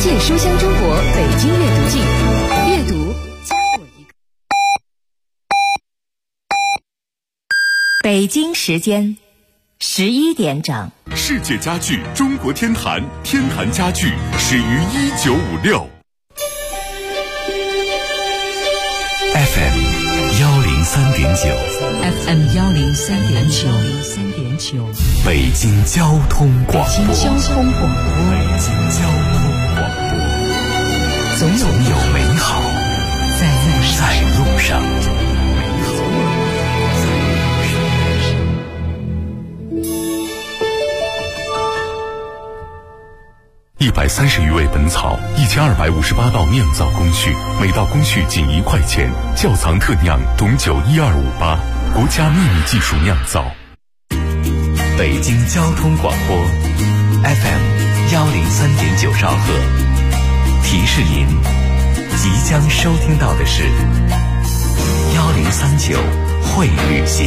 界书香中国北京阅读季，阅读加我一个。 北京时间11点整。 世界家具中国天坛，天坛家具始于1956。FM 103.9 103.9 北京交通广播。总有美好在路上。130余味本草，1258道酿造工序，每道工序仅1块钱。窖藏特酿董酒12588，国家秘密技术酿造。北京交通广播 FM 103.9兆赫，提示您即将收听到的是1039会旅行。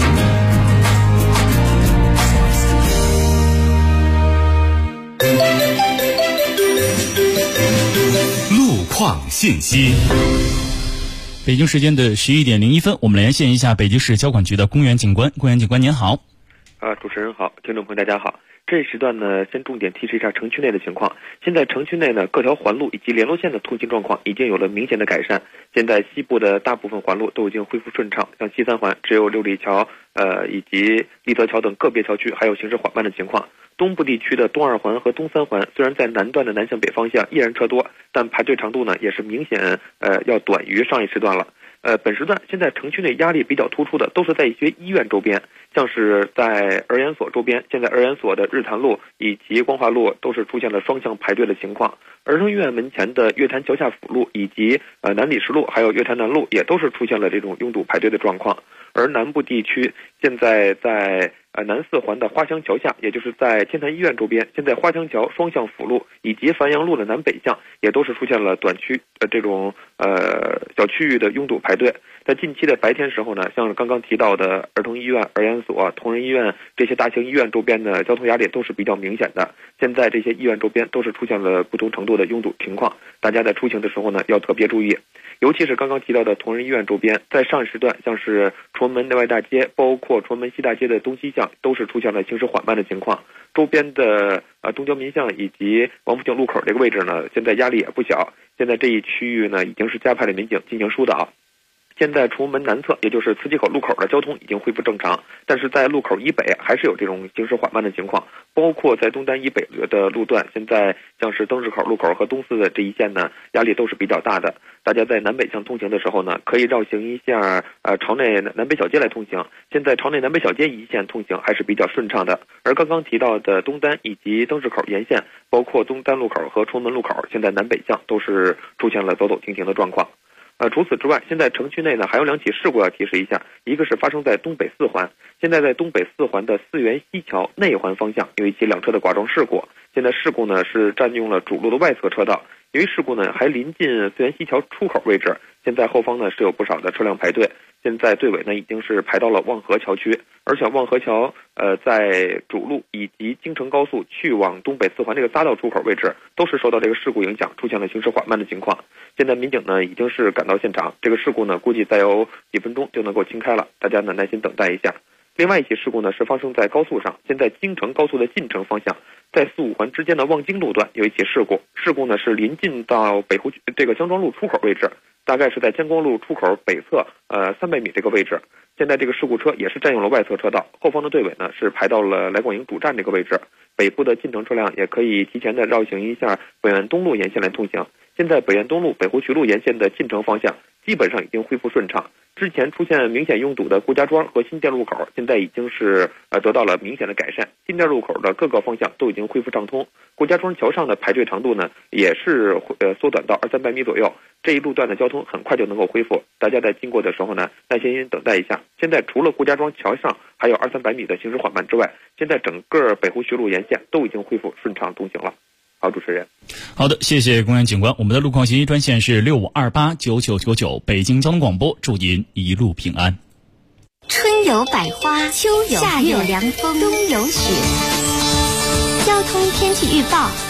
路况信息。 北京时间的11点01分，我们连线一下北京市交管局的公园警官。公园警官您好。 主持人好，听众朋友大家好。这一时段呢，先重点提示一下城区内的情况。现在城区内呢，各条环路以及联络线的通行状况已经有了明显的改善。现在西部的大部分环路都已经恢复顺畅，像西三环只有六里桥以及立泽桥等个别桥区还有行驶缓慢的情况。东部地区的东二环和东三环虽然在南段的南向北方向依然车多，但排队长度呢也是明显要短于上一时段了。本时段现在城区内压力比较突出的都是在一些医院周边，像是在儿研所周边，现在儿研所的日坛路以及光华路都是出现了双向排队的情况。儿童医院门前的月坛桥下辅路以及南礼士路还有月坛南路也都是出现了这种拥堵排队的状况。而南部地区现在在南四环的花乡桥下，也就是在天坛医院周边，现在花乡桥双向辅路以及繁阳路的南北向也都是出现了短区这种小区域的拥堵排队。在近期的白天时候呢，像刚刚提到的儿童医院、儿研所、同仁医院这些大型医院周边的交通压力都是比较明显的。现在这些医院周边都是出现了不同程度的拥堵情况，大家在出行的时候呢要特别注意。尤其是刚刚提到的同仁医院周边，在上一时段像是崇文门内外大街包括崇文门西大街的东西向都是出现了行驶缓慢的情况。周边的东交民巷以及王府井路口这个位置呢，现在压力也不小。现在这一区域呢已经是加派了民警进行疏导。现在崇文门南侧，也就是磁器口路口的交通已经恢复正常，但是在路口以北还是有这种行驶缓慢的情况，包括在东单以北的路段，现在像是灯市口路口和东四的这一线呢，压力都是比较大的。大家在南北向通行的时候呢，可以绕行一下朝内南北小街来通行。现在朝内南北小街一线通行还是比较顺畅的。而刚刚提到的东单以及灯市口沿线，包括东单路口和崇文门路口，现在南北向都是出现了走走停停的状况。除此之外，现在城区内呢还有2起事故要提示一下。一个是发生在东北四环，现在在东北四环的四元西桥内环方向有一起2车的剐撞事故。现在事故呢是占用了主路的外侧车道，由于事故呢还临近四元西桥出口位置，现在后方呢是有不少的车辆排队。现在队尾呢已经是排到了望河桥区，而且望河桥在主路以及京乘高速去往东北四环这个匝道出口位置都是受到这个事故影响，出现了行驶缓慢的情况。现在民警呢已经是赶到现场，这个事故呢估计再有几分钟就能够清开了，大家呢耐心等待一下。另外一起事故呢是发生在高速上，现在京承高速的进城方向，在4、5环之间的望京路段有一起事故。事故呢是临近到北湖这个江庄路出口位置，大概是在江光路出口北侧300米这个位置。现在这个事故车也是占用了外侧车道，后方的队尾呢是排到了来广营主站这个位置。北部的进城车辆也可以提前的绕行一下北苑东路沿线来通行。现在北苑东路、北湖徐路沿线的进城方向基本上已经恢复顺畅。之前出现明显拥堵的顾家庄和新店路口，现在已经是得到了明显的改善。新店路口的各个方向都已经恢复畅通。顾家庄桥上的排队长度呢，也是缩短到200-300米左右。这一路段的交通很快就能够恢复，大家在经过的时候呢，耐心等待一下。现在除了顾家庄桥上还有200-300米的行驶缓慢之外，现在整个北湖徐路沿线都已经恢复顺畅通行了。好，主持人。 好的，谢谢公园警官。我们的路况信息专线是65289999，北京交通广播，祝您一路平安。 春有百花，秋有夏有凉风，冬有雪。交通天气预报，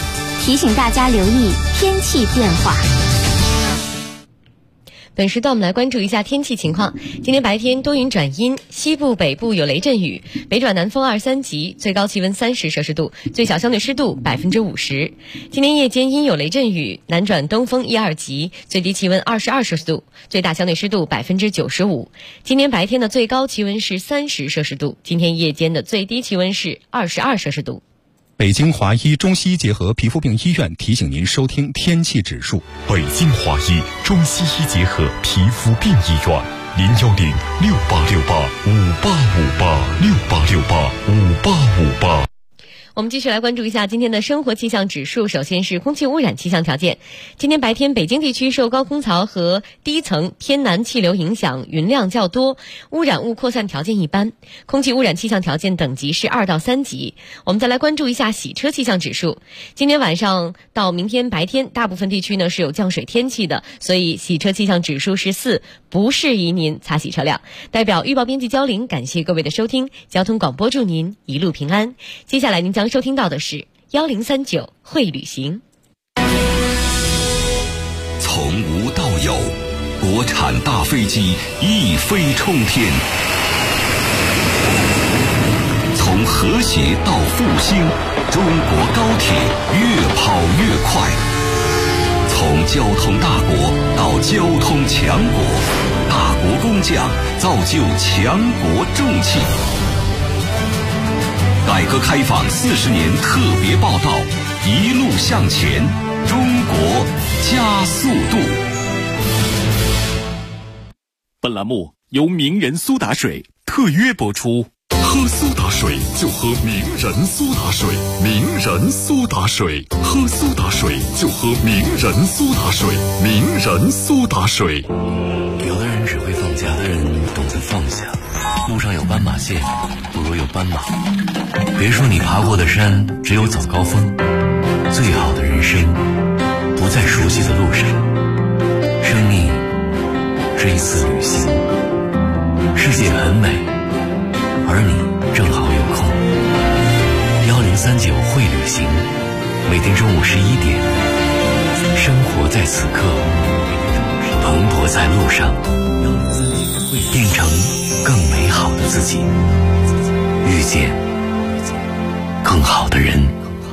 提醒大家留意天气变化。 本时段我们来关注一下天气情况。今天白天多云转阴，西部北部有雷阵雨，北转南风2、3级，最高气温30摄氏度，最小相对湿度50%。今天夜间阴有雷阵雨，南转东风1、2级，最低气温22摄氏度，最大相对湿度95%。今天白天的最高气温是30摄氏度，今天夜间的最低气温是22摄氏度。 北京华医中西医结合皮肤病医院提醒您收听天气指数。 北京华医中西医结合皮肤病医院，0106868585868685858。 我们继续来关注一下今天的生活气象指数。首先是空气污染气象条件。今天白天北京地区受高空槽和低层偏南气流影响，云量较多，污染物扩散条件一般，空气污染气象条件等级是2到3级。我们再来关注一下洗车气象指数。今天晚上到明天白天，大部分地区呢是有降水天气的，所以洗车气象指数是4，不适宜您擦洗车辆。代表预报编辑焦玲，感谢各位的收听，交通广播祝您一路平安。接下来您将收听到的是1039会旅行。 从无到有，国产大飞机一飞冲天；从和谐到复兴，中国高铁越跑越快；从交通大国到交通强国，大国工匠造就强国重器。改革开放40年特别报道，一路向前，中国加速度。 本栏目由名人苏打水特约播出。喝苏打水就喝名人苏打水，名人苏打水，喝苏打水就喝名人苏打水，名人苏打水。 有的人只会放假，有的人懂得放下。路上有斑马线，不如有斑马。别说你爬过的山只有早高峰，最好的人生不在熟悉的路上。生命是一次旅行，世界很美，而你正好有空。1039会旅行，每天中午11点，生活在此刻，蓬勃在路上，变成更美好的自己，遇见更好的人。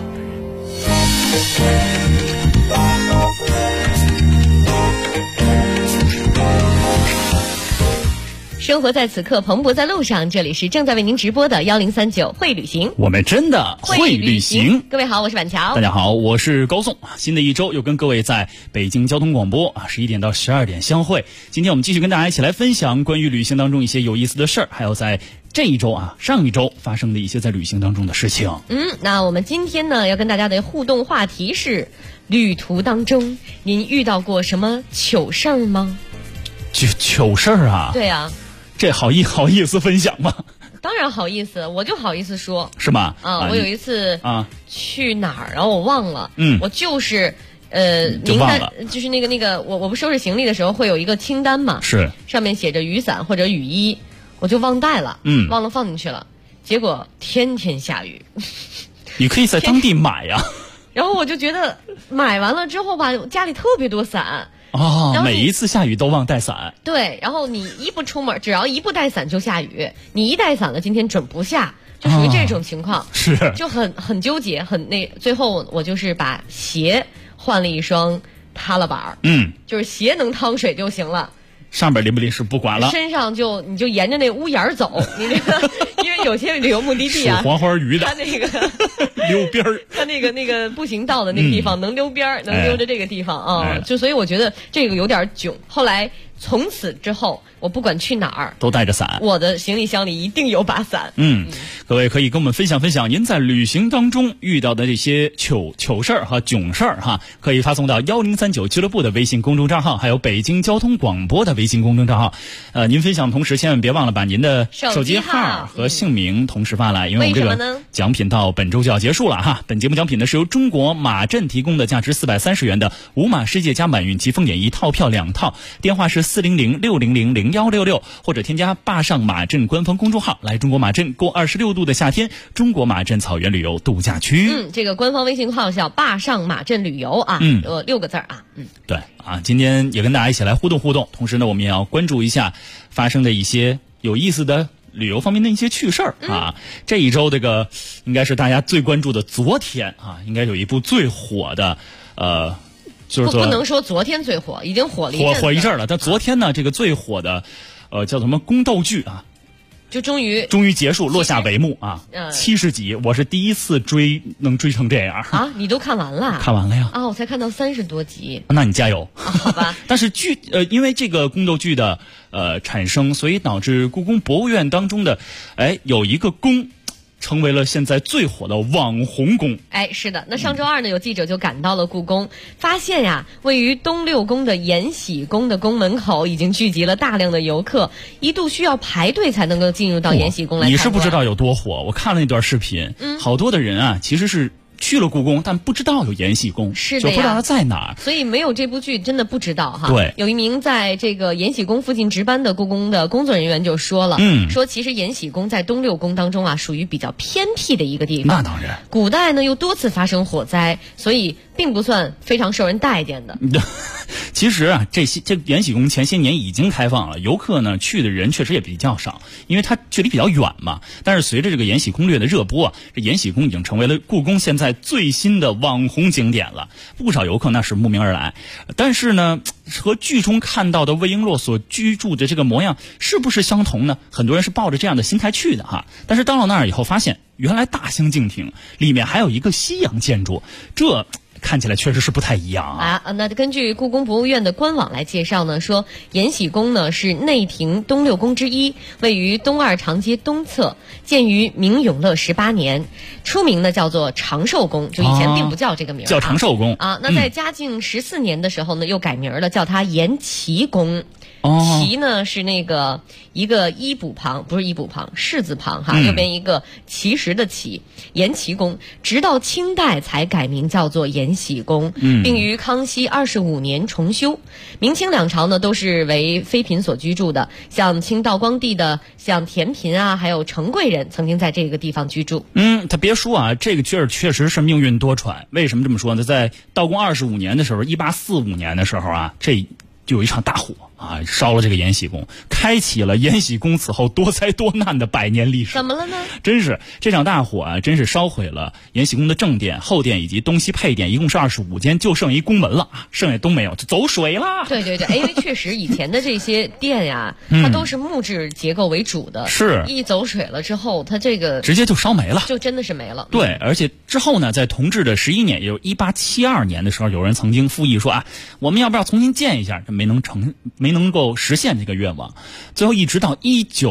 生活在此刻，蓬勃在路上。这里是正在为您直播的1039会旅行， 我们真的会旅行。 各位好，我是板桥。 大家好，我是高颂。新的一周又跟各位在北京交通广播11点到12点相会。今天我们继续跟大家一起来分享关于旅行当中一些有意思的事儿，还有在这一周上一周发生的一些在旅行当中的事情。 那我们今天呢要跟大家的互动话题是：旅途当中您遇到过什么糗事儿吗？ 糗事儿啊？对啊。 这好意思分享吗？ 当然好意思，我就好意思说。 是吗？ 我有一次去哪儿，然后我忘了。我就是名单，就是那个我不收拾行李的时候会有一个清单嘛， 是上面写着雨伞或者雨衣，我就忘带了，忘了放进去了，结果天天下雨。 你可以在当地买呀。 然后我就觉得买完了之后吧，家里特别多伞。 每一次下雨都忘带伞。 对，然后你一不出门，只要一不带伞就下雨，你一带伞了，今天准不下，就属于这种情况。 是， 就很纠结，最后我就是把鞋换了一双踏了板，就是鞋能趟水就行了。 上边淋不淋湿不管了， 身上你就沿着那屋檐走，你这个因为有些旅游目的地黄花鱼的， 它那个溜边儿， 它那个步行道的那个地方能溜边儿，能溜着这个地方就所以我觉得这个有点囧。后来从此之后，我不管去哪儿都带着伞， 我的行李箱里一定有把伞。 各位可以跟我们分享分享您在旅行当中遇到的这些糗事儿和囧事儿可以发送到1039俱乐部的微信公众账号，还有北京交通广播的微信公众账号。您分享同时千万别忘了把您的手机号和姓名同时发来，因为我们这个奖品到本周就要结束了本节目奖品呢是由中国马镇提供的价值430元的5马世界加满运奇风演一套票2套，电话是 400-600-0166，或者添加坝上马镇官方公众号，来中国马镇过26度的夏天，中国马镇草原旅游度假区。 这个官方微信号叫坝上马镇旅游啊，6个字啊。 对啊，今天也跟大家一起来互动互动，同时呢，我们也要关注一下发生的一些有意思的旅游方面的一些趣事儿啊。这一周这个应该是大家最关注的，昨天啊，应该有一部最火的就是不能说昨天最火，已经火了一阵了。但昨天呢，这个最火的叫什么宫斗剧啊， 就终于结束，落下帷幕啊，70集，我是第一次能追成这样啊！你都看完了？ 看完了呀！ 啊，我才看到30多集。 那你加油， 好吧？ 但是因为这个宫斗剧的产生，所以导致故宫博物院当中的有一个宫成为了现在最火的网红宫。 是的。那上周二呢，有记者就赶到了故宫，发现呀，位于东六宫的延禧宫的宫门口已经聚集了大量的游客，一度需要排队才能够进入到延禧宫来参观。 你是不知道有多火，我看了那段视频，好多的人啊，其实是去了故宫，但不知道有延禧宫， 是的呀， 就不知道它在哪儿， 所以没有这部剧真的不知道哈。 对， 有一名在这个延禧宫附近值班的故宫的工作人员就说了，说其实延禧宫在东六宫当中啊，属于比较偏僻的一个地方。 那当然， 古代呢又多次发生火灾，所以并不算非常受人待见的。 其实啊，这延禧宫前些年已经开放了，游客呢去的人确实也比较少，因为它距离比较远嘛。但是随着这个延禧攻略的热播啊，这延禧宫已经成为了故宫现在最新的网红景点了，不少游客那是慕名而来。但是呢，和剧中看到的魏璎珞所居住的这个模样是不是相同呢？很多人是抱着这样的心态去的哈。但是到了那儿以后，发现原来大相径庭，里面还有一个西洋建筑，这看起来确实是不太一样啊！ 那根据故宫博物院的官网来介绍呢，说延禧宫呢是内廷东六宫之一，位于东二长街东侧，建于明永乐18年，出名呢叫做长寿宫，就以前并不叫这个名， 叫长寿宫啊。那在嘉靖14年的时候呢，又改名了，叫它延祺宫。祺呢是那个一个一补旁，不是一补旁，士字旁哈，右边一个其实的其，延祺宫，直到清代才改名叫做延禧宫，并于康熙25年重修。明清两朝呢都是为妃嫔所居住的，像清道光帝的像田嫔啊，还有成贵人曾经在这个地方居住。 他别说啊，这个确实是命运多舛。为什么这么说呢？在道光25年的时候，1845年的时候啊，这就有一场大火啊，烧了这个延禧宫，开启了延禧宫此后多灾多难的100年历史。 怎么了呢？真是这场大火啊，真是烧毁了延禧宫的正殿、后殿以及东西配殿，一共是25间，就剩一宫门了，剩下都没有，就走水了。 对，因为确实以前的这些殿呀，它都是木质结构为主的， 是一走水了之后，它这个直接就烧没了， 就真的是没了。 对，而且之后呢，在同治的11年，也就是1872年的时候，有人曾经复议说啊，我们要不要重新建一下？这没能够实现这个愿望。最后一直到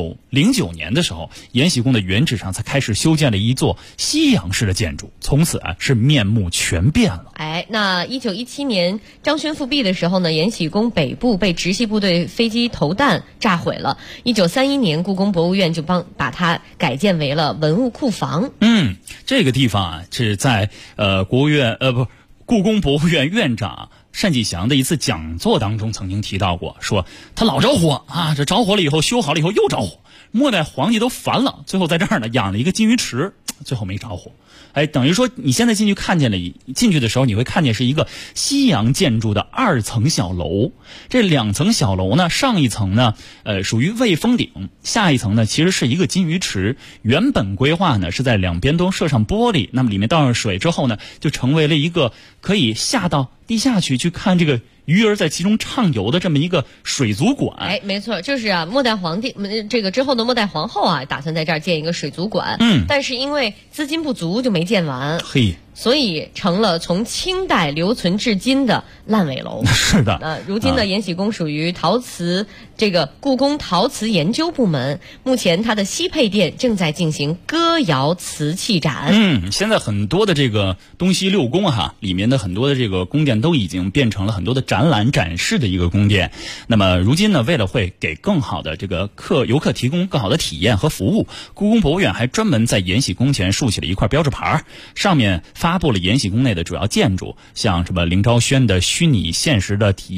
1909年的时候，延禧宫的原址上才开始修建了一座西洋式的建筑，从此啊是面目全变了。 那1917年张勋复辟的时候呢，延禧宫北部被直系部队飞机投弹炸毁了。1931年，故宫博物院就把它改建为了文物库房。 这个地方啊是在故宫博物院院长单霁翔的一次讲座当中曾经提到过，说他老着火啊，这着火了以后修好了以后又着火，末代皇帝都烦了，最后在这儿呢养了一个金鱼池，最后没着火。等于说你现在进去的时候，你会看见是一个西洋建筑的2层小楼。这2层小楼呢，上一层呢属于卫风顶，下一层呢其实是一个金鱼池。原本规划呢是在两边都设上玻璃，那么里面倒上水之后呢，就成为了一个可以下到地下去看这个鱼儿在其中畅游的这么一个水族馆。 没错，就是末代皇帝这个之后的末代皇后啊，打算在这儿建一个水族馆。但是因为资金不足，就没建完。所以成了从清代留存至今的烂尾楼。 是的， 如今的延禧宫属于陶瓷这个故宫陶瓷研究部门，目前它的西配殿正在进行歌谣瓷器展。 现在很多的这个东西六宫里面的很多的这个宫殿都已经变成了很多的展览展示的一个宫殿。那么如今呢，为了会给更好的这个游客提供更好的体验和服务，故宫博物院还专门在延禧宫前竖起了一块标志牌，上面发布了延禧宫内的主要建筑，像什么凌昭轩的虚拟现实的体验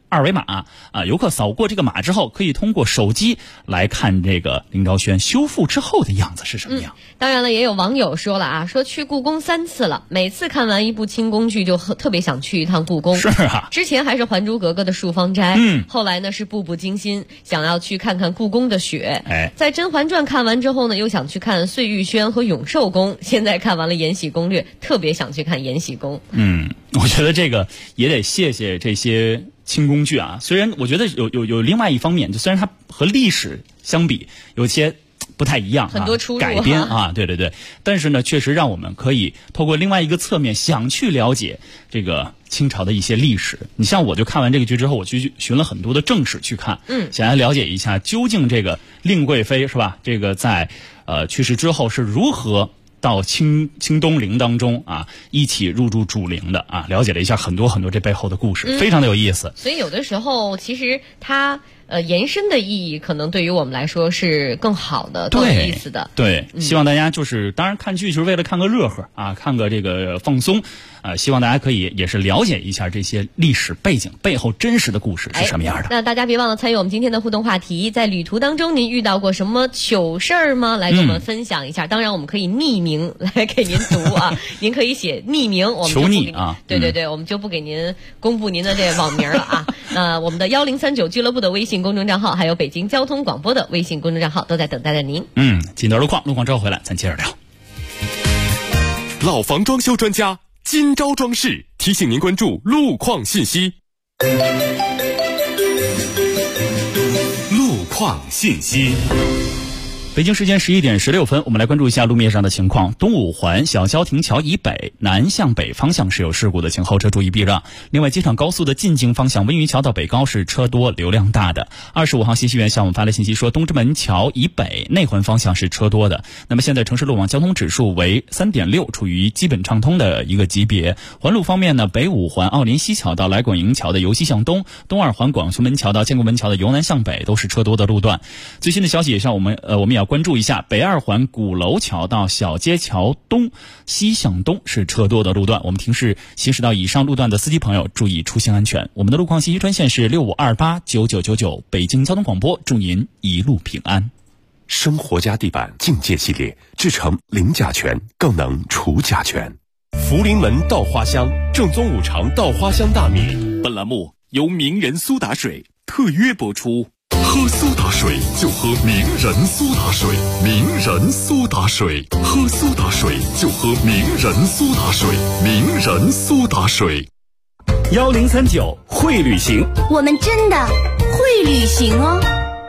二维码啊，游客扫过这个码之后，可以通过手机来看这个林昭轩修复之后的样子是什么样。 当然了，也有网友说了啊，说去故宫3次了，每次看完一部清宫剧就特别想去一趟故宫。 是啊， 之前还是《还珠格格》的漱芳斋，后来呢是步步惊心，想要去看看故宫的雪。在《甄嬛传》看完之后呢，又想去看碎玉轩和永寿宫，现在看完了《延禧攻略》，特别想去看延禧宫。 我觉得这个也得谢谢这些清宫剧啊，虽然我觉得有另外一方面，就虽然它和历史相比有些不太一样， 很多出入改编啊，对，但是呢，确实让我们可以透过另外一个侧面想去了解这个清朝的一些历史。你像我就看完这个剧之后，我去寻了很多的正史去看，想要了解一下究竟这个令贵妃是吧？这个在去世之后是如何到清东陵当中啊，一起入住主陵的啊，了解了一下很多这背后的故事，非常的有意思。 所以有的时候其实它延伸的意义可能对于我们来说是更好的，更有意思的。 对，希望大家就是当然看剧就是为了看个乐呵啊，看个这个放松。希望大家可以也是了解一下这些历史背景背后真实的故事是什么样的。 那大家别忘了参与我们今天的互动话题，在旅途当中您遇到过什么糗事儿吗？来跟我们分享一下。当然我们可以匿名来给您读啊，您可以写匿名，我们求匿啊。 对，我们就不给您公布您的这网名了啊。我们的1039俱乐部的微信公众账号，还有北京交通广播的微信公众账号都在等待着您。 进到路况之后回来咱接着聊。 老房装修专家今朝装饰提醒您关注路况信息。路况信息。 北京时间11点16分，我们来关注一下路面上的情况。东五环小消停桥以北南向北方向是有事故的，请后车注意避让。另外，机场高速的进京方向温榆桥到北高是车多流量大的。25号信息源向我们发来信息说，东直门桥以北内环方向是车多的。那么现在城市路网交通指数为 3.6， 处于基本畅通的一个级别。环路方面呢，北五环奥林西桥到来广营桥的由西向东，东二环广渠门桥到建国门桥的由南向北都是车多的路段。最新的消息也上我们也要关注一下北二环鼓楼桥到小街桥东西向东是车多的路段，我们提示行驶到以上路段的司机朋友注意出行安全。我们的路况信息专线是65289999，北京交通广播，祝您一路平安。 生活家地板境界系列制成零甲醛，更能除甲醛。福临门稻花香，正宗五常稻花香大米。本栏目由名人苏打水特约播出。喝苏打水就喝名人苏打水，名人苏打水，喝苏打水就喝名人苏打水，名人苏打水。 1039会旅行， 我们真的会旅行哦。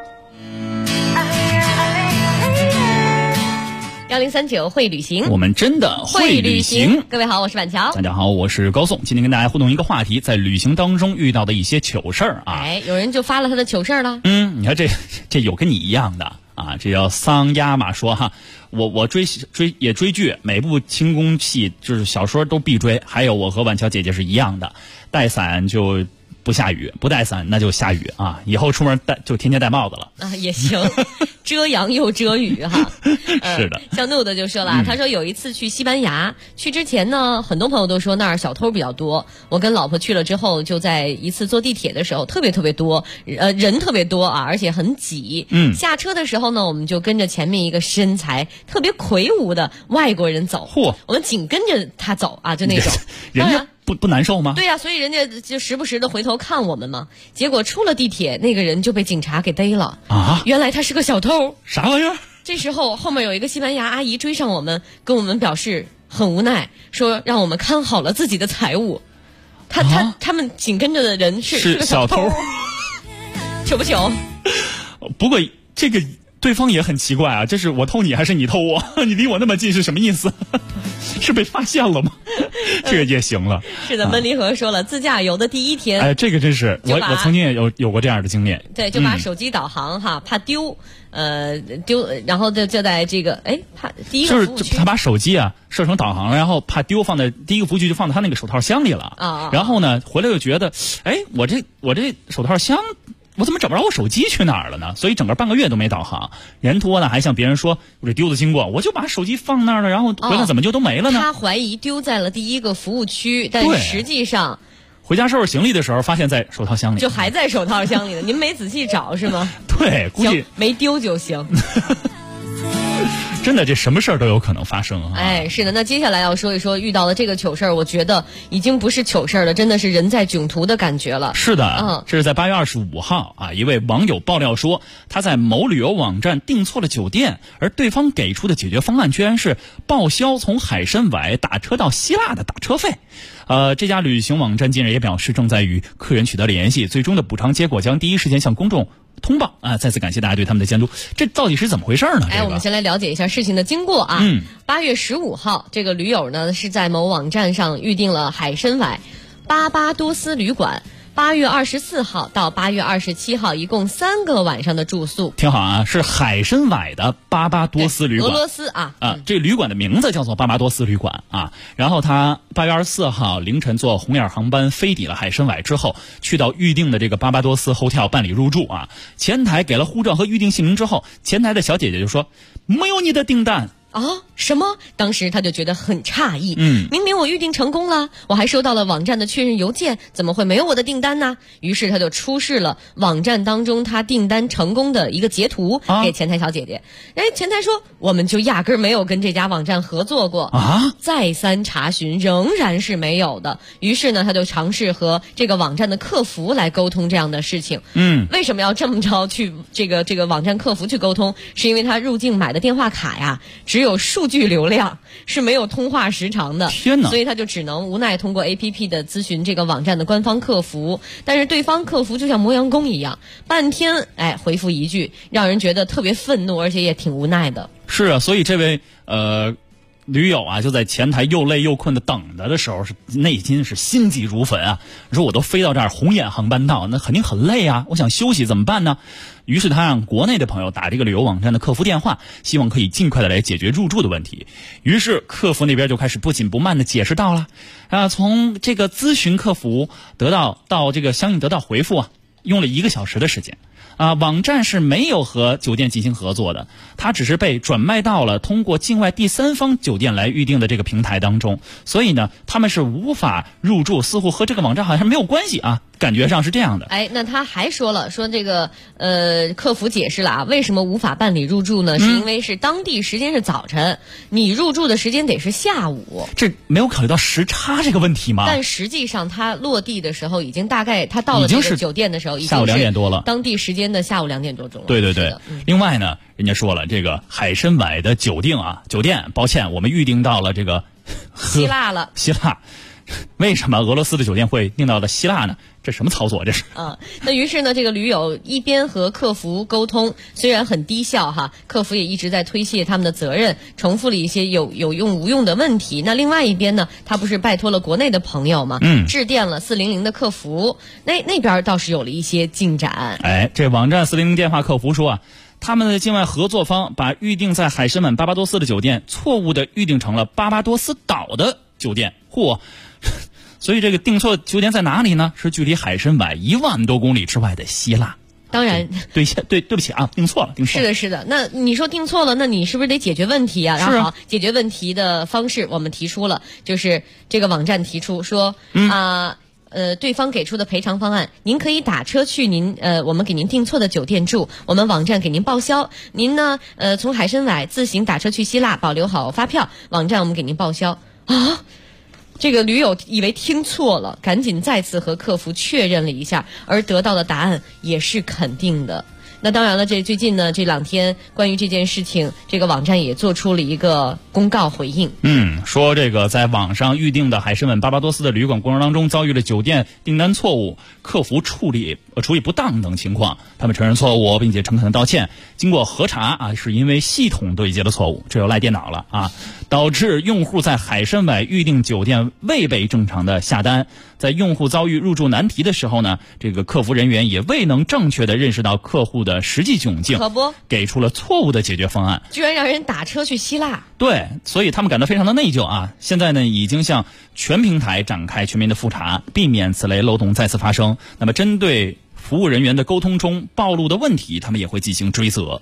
1039会旅行， 我们真的会旅行。 各位好，我是板桥。 大家好，我是高颂。今天跟大家互动一个话题，在旅行当中遇到的一些糗事儿啊。 有人就发了他的糗事儿了。 你看这有跟你一样的啊，这叫桑亚马说哈。我追剧，每部清宫戏就是小说都必追。还有我和婉乔姐姐是一样的，带伞就不下雨，不带伞那就下雨啊！以后出门就天天戴帽子了啊，也行，遮阳又遮雨哈。 是的， 像怒的就说了，他说有一次去西班牙，去之前呢，很多朋友都说那儿小偷比较多。我跟老婆去了之后，就在一次坐地铁的时候，特别多，人特别多啊，而且很挤。下车的时候呢，我们就跟着前面一个身材特别魁梧的外国人走，我们紧跟着他走啊，就那种。 人家不难受吗？ 对呀，所以人家就时不时的回头看我们嘛。结果出了地铁，那个人就被警察给逮了啊！原来他是个小偷。 啥玩意儿？ 这时候后面有一个西班牙阿姨追上我们，跟我们表示很无奈，说让我们看好了自己的财物。他们紧跟着的人是个小偷，糗不糗？ 不过这个对方也很奇怪啊，这是我偷你还是你偷我？你离我那么近是什么意思？是被发现了吗？这个也行了。 是的，闷离合说了，自驾游的第一天， 这个真是我曾经也有过这样的经验。 对，就把手机导航怕丢，然后就在这个怕第一个服务区， 就是他把手机啊设成导航，然后怕丢，放在第一个服务区就放在他那个手套箱里了啊。然后呢，回来又觉得，我这手套箱。我怎么找不着我手机去哪儿了呢？所以整个半个月都没导航。沿途呢还向别人说我这丢的经过，我就把手机放那儿了，然后回来怎么就都没了呢？ 他怀疑丢在了第一个服务区，但实际上回家收拾行李的时候，发现在手套箱里， 就还在手套箱里呢。您没仔细找是吗？ 对，估计没丢就行。 真的，这什么事儿都有可能发生啊！ 哎，是的。那接下来要说一说遇到了这个糗事儿，我觉得已经不是糗事儿了，真的是人在囧途的感觉了。 是的，这是在8月25号啊，一位网友爆料说，他在某旅游网站订错了酒店，而对方给出的解决方案居然是报销从海参崴打车到希腊的打车费。这家旅行网站近日也表示，正在与客人取得联系，最终的补偿结果将第一时间向公众通报啊！再次感谢大家对他们的监督。这到底是怎么回事呢？ 我们先来了解一下事情的经过啊。8月15号，这个驴友呢是在某网站上预定了海参崴巴巴多斯旅馆。8月24号到8月27号，一共3个晚上的住宿。 挺好啊，是海参崴的巴巴多斯旅馆， 俄罗斯啊。 这旅馆的名字叫做巴巴多斯旅馆啊。然后他8月24号凌晨坐红眼航班飞抵了海参崴之后，去到预定的这个巴巴多斯 hotel 办理入住啊。前台给了护照和预定姓名之后，前台的小姐姐就说：“没有你的订单。” 啊，什么？当时他就觉得很诧异。明明我预订成功了，我还收到了网站的确认邮件，怎么会没有我的订单呢？于是他就出示了网站当中他订单成功的一个截图给前台小姐姐。前台说我们就压根儿没有跟这家网站合作过啊，再三查询仍然是没有的。于是呢，他就尝试和这个网站的客服来沟通这样的事情。为什么要这么着去这个网站客服去沟通？是因为他入境买的电话卡呀，只有数据流量，是没有通话时长的。 天哪！ 所以他就只能无奈通过 APP 的咨询这个网站的官方客服，但是对方客服就像磨洋工一样，半天回复一句，让人觉得特别愤怒，而且也挺无奈的。 是啊，所以这位驴友啊，就在前台又累又困的等着的时候，是内心是心急如焚啊。说我都飞到这儿红眼航班到，那肯定很累啊，我想休息怎么办呢？于是他让国内的朋友打这个旅游网站的客服电话，希望可以尽快的来解决入住的问题。于是客服那边就开始不紧不慢的解释到了从这个咨询客服到这个相应得到回复啊，用了1个小时的时间。网站是没有和酒店进行合作的，它只是被转卖到了通过境外第三方酒店来预定的这个平台当中，所以呢，他们是无法入住，似乎和这个网站好像没有关系啊，感觉上是这样的。 那他还说了，说这个客服解释了啊，为什么无法办理入住呢？是因为是当地时间是早晨，你入住的时间得是下午。 这没有考虑到时差这个问题吗？ 但实际上他落地的时候已经大概他到了这个酒店的时候已经是下午2点多了， 当地时间的下午2点多钟了。 对对对。另外呢，人家说了，这个海参崴的酒店，抱歉，我们预定到了这个希腊了。 希腊，为什么俄罗斯的酒店会订到了希腊呢？这什么操作这是？ 那于是呢，这个驴友一边和客服沟通，虽然很低效哈，客服也一直在推卸他们的责任，重复了一些有用无用的问题。那另外一边呢，他不是拜托了国内的朋友吗？致电了400的客服，那边倒是有了一些进展。 这网站400电话客服说啊，他们的境外合作方把预定在海参崴巴巴多斯的酒店错误的预定成了巴巴多斯岛的酒店。所以这个订错酒店在哪里呢？是距离海参崴1万多公里之外的希腊。 当然， 对不起啊，订错了。 是的。那你说订错了，那你是不是得解决问题啊？然后好，解决问题的方式我们提出了，就是这个网站提出说对方给出的赔偿方案，您可以打车去我们给您订错的酒店住，我们网站给您报销。您呢从海参崴自行打车去希腊，保留好发票，网站我们给您报销啊。这个驴友以为听错了，赶紧再次和客服确认了一下，而得到的答案也是肯定的。那当然了，最近呢这2天关于这件事情，这个网站也做出了一个公告回应。 说这个在网上预定的海参崴巴巴多斯的旅馆过程当中遭遇了酒店订单错误、客服处理不当等情况，他们承认错误并且诚恳的道歉。经过核查是因为系统对接的错误，这又赖电脑了导致用户在海参崴预订酒店未被正常的下单。在用户遭遇入住难题的时候呢，这个客服人员也未能正确的认识到客户的实际窘境， 可不， 给出了错误的解决方案， 居然让人打车去希腊。 对，所以他们感到非常的内疚现在呢，已经向全平台展开全面的复查，避免此类漏洞再次发生。那么针对服务人员的沟通中暴露的问题，他们也会进行追责。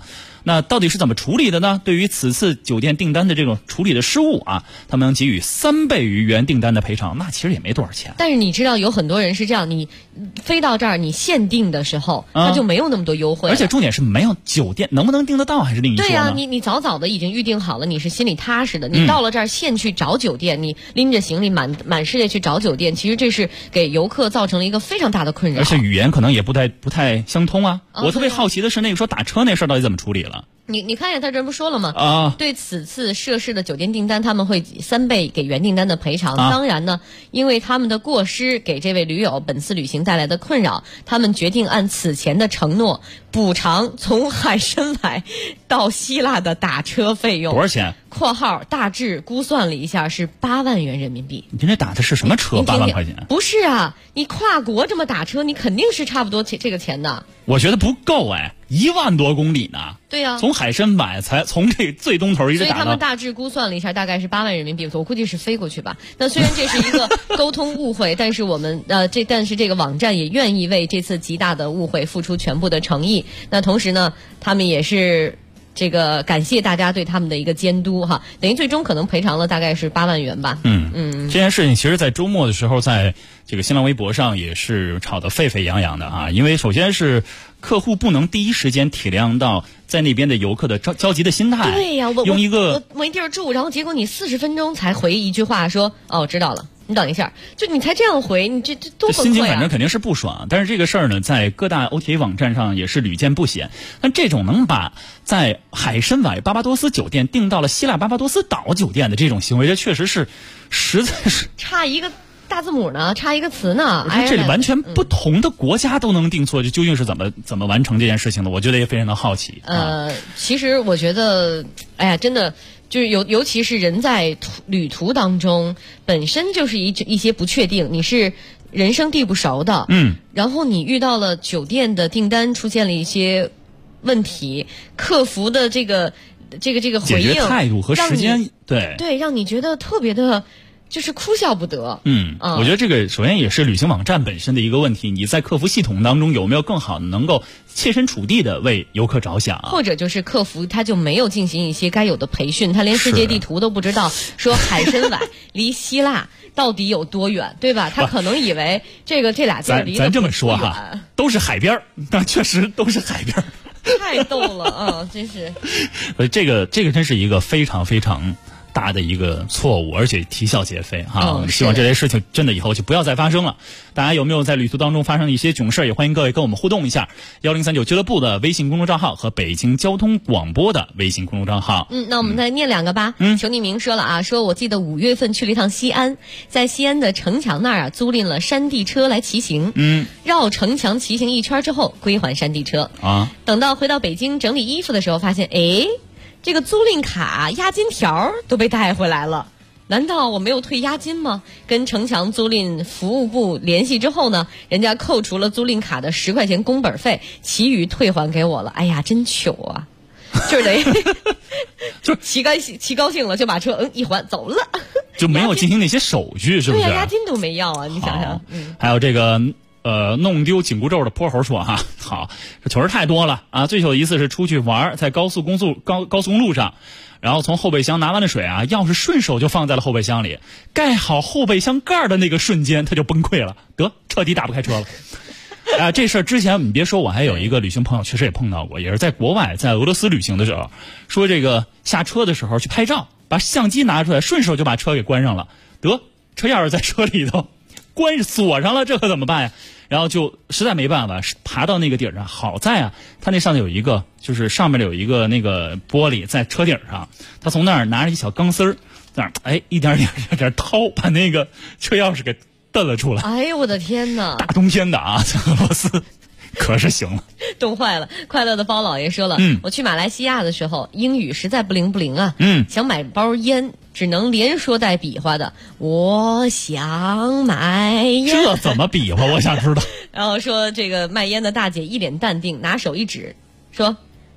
那到底是怎么处理的呢？对于此次酒店订单的这种处理的失误啊，他们能给予3倍于原订单的赔偿，那其实也没多少钱。 但是你知道有很多人是这样，你飞到这儿你限定的时候，他就没有那么多优惠， 而且重点是没有酒店，能不能订得到还是另一说呢。 对呀，你早早的已经预定好了，你是心里踏实的。你到了这儿现去找酒店，你拎着行李满世界去找酒店，其实这是给游客造成了一个非常大的困扰， 而且语言可能也不太相通啊。我特别好奇的是，那个说打车那事儿到底怎么处理了？ 你看一下他这不说了吗？ 啊， 对此次涉事的酒店订单，他们会3倍给原订单的赔偿。当然呢，因为他们的过失给这位驴友本次旅行带来的困扰，他们决定按此前的承诺补偿从海参崴到希腊的打车费用。 多少钱？（ 括号大致估算了一下是8万元人民币。） 你这打的是什么车？8万块钱？ 不是啊，你跨国这么打车，你肯定是差不多这个钱的。 我觉得不够1万多公里呢。 对呀， 从海参崴才从这最东头一直打到。 所以他们大致估算了一下，大概是8万人民币，我估计是飞过去吧。那虽然这是一个沟通误会，但是我们但是这个网站也愿意为这次极大的误会付出全部的诚意。那同时呢，他们也是这个感谢大家对他们的一个监督哈，等于最终可能赔偿了大概是8万元吧。 这件事情其实在周末的时候，在这个新浪微博上也是吵得沸沸扬扬的啊。因为首先是客户不能第一时间体谅到在那边的游客的焦急的心态。 对呀， 用一个我没地儿住，然后结果你40分钟才回一句话说哦知道了。你等一下，就你才这样回，你这多崩溃啊！ 心情反正肯定是不爽，但是这个事儿呢，在各大 OTA 网站上也是屡见不鲜。但这种能把在海参崴巴巴多斯酒店订到了希腊巴巴多斯岛酒店的这种行为，这确实是实在是差一个大字母呢，差一个词呢。 这里完全不同的国家都能订错，这究竟是怎么完成这件事情的？我觉得也非常的好奇。 其实我觉得，哎呀，真的。就是尤其是人在旅途当中，本身就是一些不确定，你是人生地不熟的，然后你遇到了酒店的订单出现了一些问题，客服的这个回应解决态度和时间， 对，让你觉得特别的。就是哭笑不得。 我觉得这个首先也是旅行网站本身的一个问题，你在客服系统当中有没有更好的能够切身处地的为游客着想， 或者就是客服他就没有进行一些该有的培训，他连世界地图都不知道，说海参崴离希腊到底有多远，对吧？他可能以为这俩地儿离咱这么说哈，都是海边，但确实都是海边。 太逗了啊，真是。 这个真是一个非常非常大的一个错误，而且啼笑皆非哈。希望这类事情真的以后就不要再发生了。大家有没有在旅途当中发生一些囧事，也欢迎各位跟我们互动一下。1039俱乐部的微信公众账号和北京交通广播的微信公众账号。 那我们再念2个吧。求匿名说了啊，说我记得5月份去了一趟西安，在西安的城墙那儿租赁了山地车来骑行。绕城墙骑行1圈之后归还山地车啊。等到回到北京整理衣服的时候，发现这个租赁卡押金条都被带回来了，难道我没有退押金吗？跟城墙租赁服务部联系之后呢，人家扣除了租赁卡的10块钱工本费，其余退还给我了。哎呀，真糗啊！就是等于就骑高兴了，就把车一还走了， 就没有进行那些手续，是不是？ 对呀，押金都没要啊！你想想， 还有这个。弄丢紧箍咒的泼猴说哈，好，这糗事太多了啊！最糗的一次是出去玩，在高速公路上，然后从后备箱拿完了水啊，钥匙顺手就放在了后备箱里，盖好后备箱盖的那个瞬间，他就崩溃了，彻底打不开车了。这事儿之前你别说，我还有一个旅行朋友确实也碰到过，也是在国外，在俄罗斯旅行的时候，说这个下车的时候去拍照，把相机拿出来，顺手就把车给关上了，车钥匙在车里头，锁上了，这可怎么办呀？然后就实在没办法，爬到那个顶上。好在啊，他那上面有一个，就是上面有一个那个玻璃在车顶上，他从那儿拿着一小钢丝儿，在那儿一点点掏，把那个车钥匙给蹬了出来。 哎呦我的天哪！ 大冬天的啊，在俄罗斯可是行了， 冻坏了。快乐的包老爷说了，我去马来西亚的时候，英语实在不灵啊，想买包烟。只能连说带比划的，我想买烟。 这怎么比划？我想知道。 然后说这个卖烟的大姐一脸淡定，拿手一指，说：“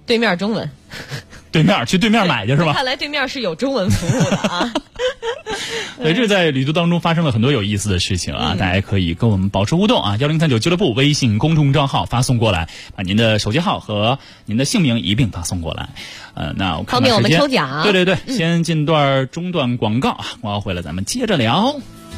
对面中文。 去对面买去是吧？ 看来对面是有中文服务的啊。 对，这在旅途当中发生了很多有意思的事情啊，大家可以跟我们保持互动啊，1039俱乐部微信公众账号发送过来，把您的手机号和您的姓名一并发送过来。那我看方便我们抽奖。 对，先进中段广告啊，广告回来咱们接着聊。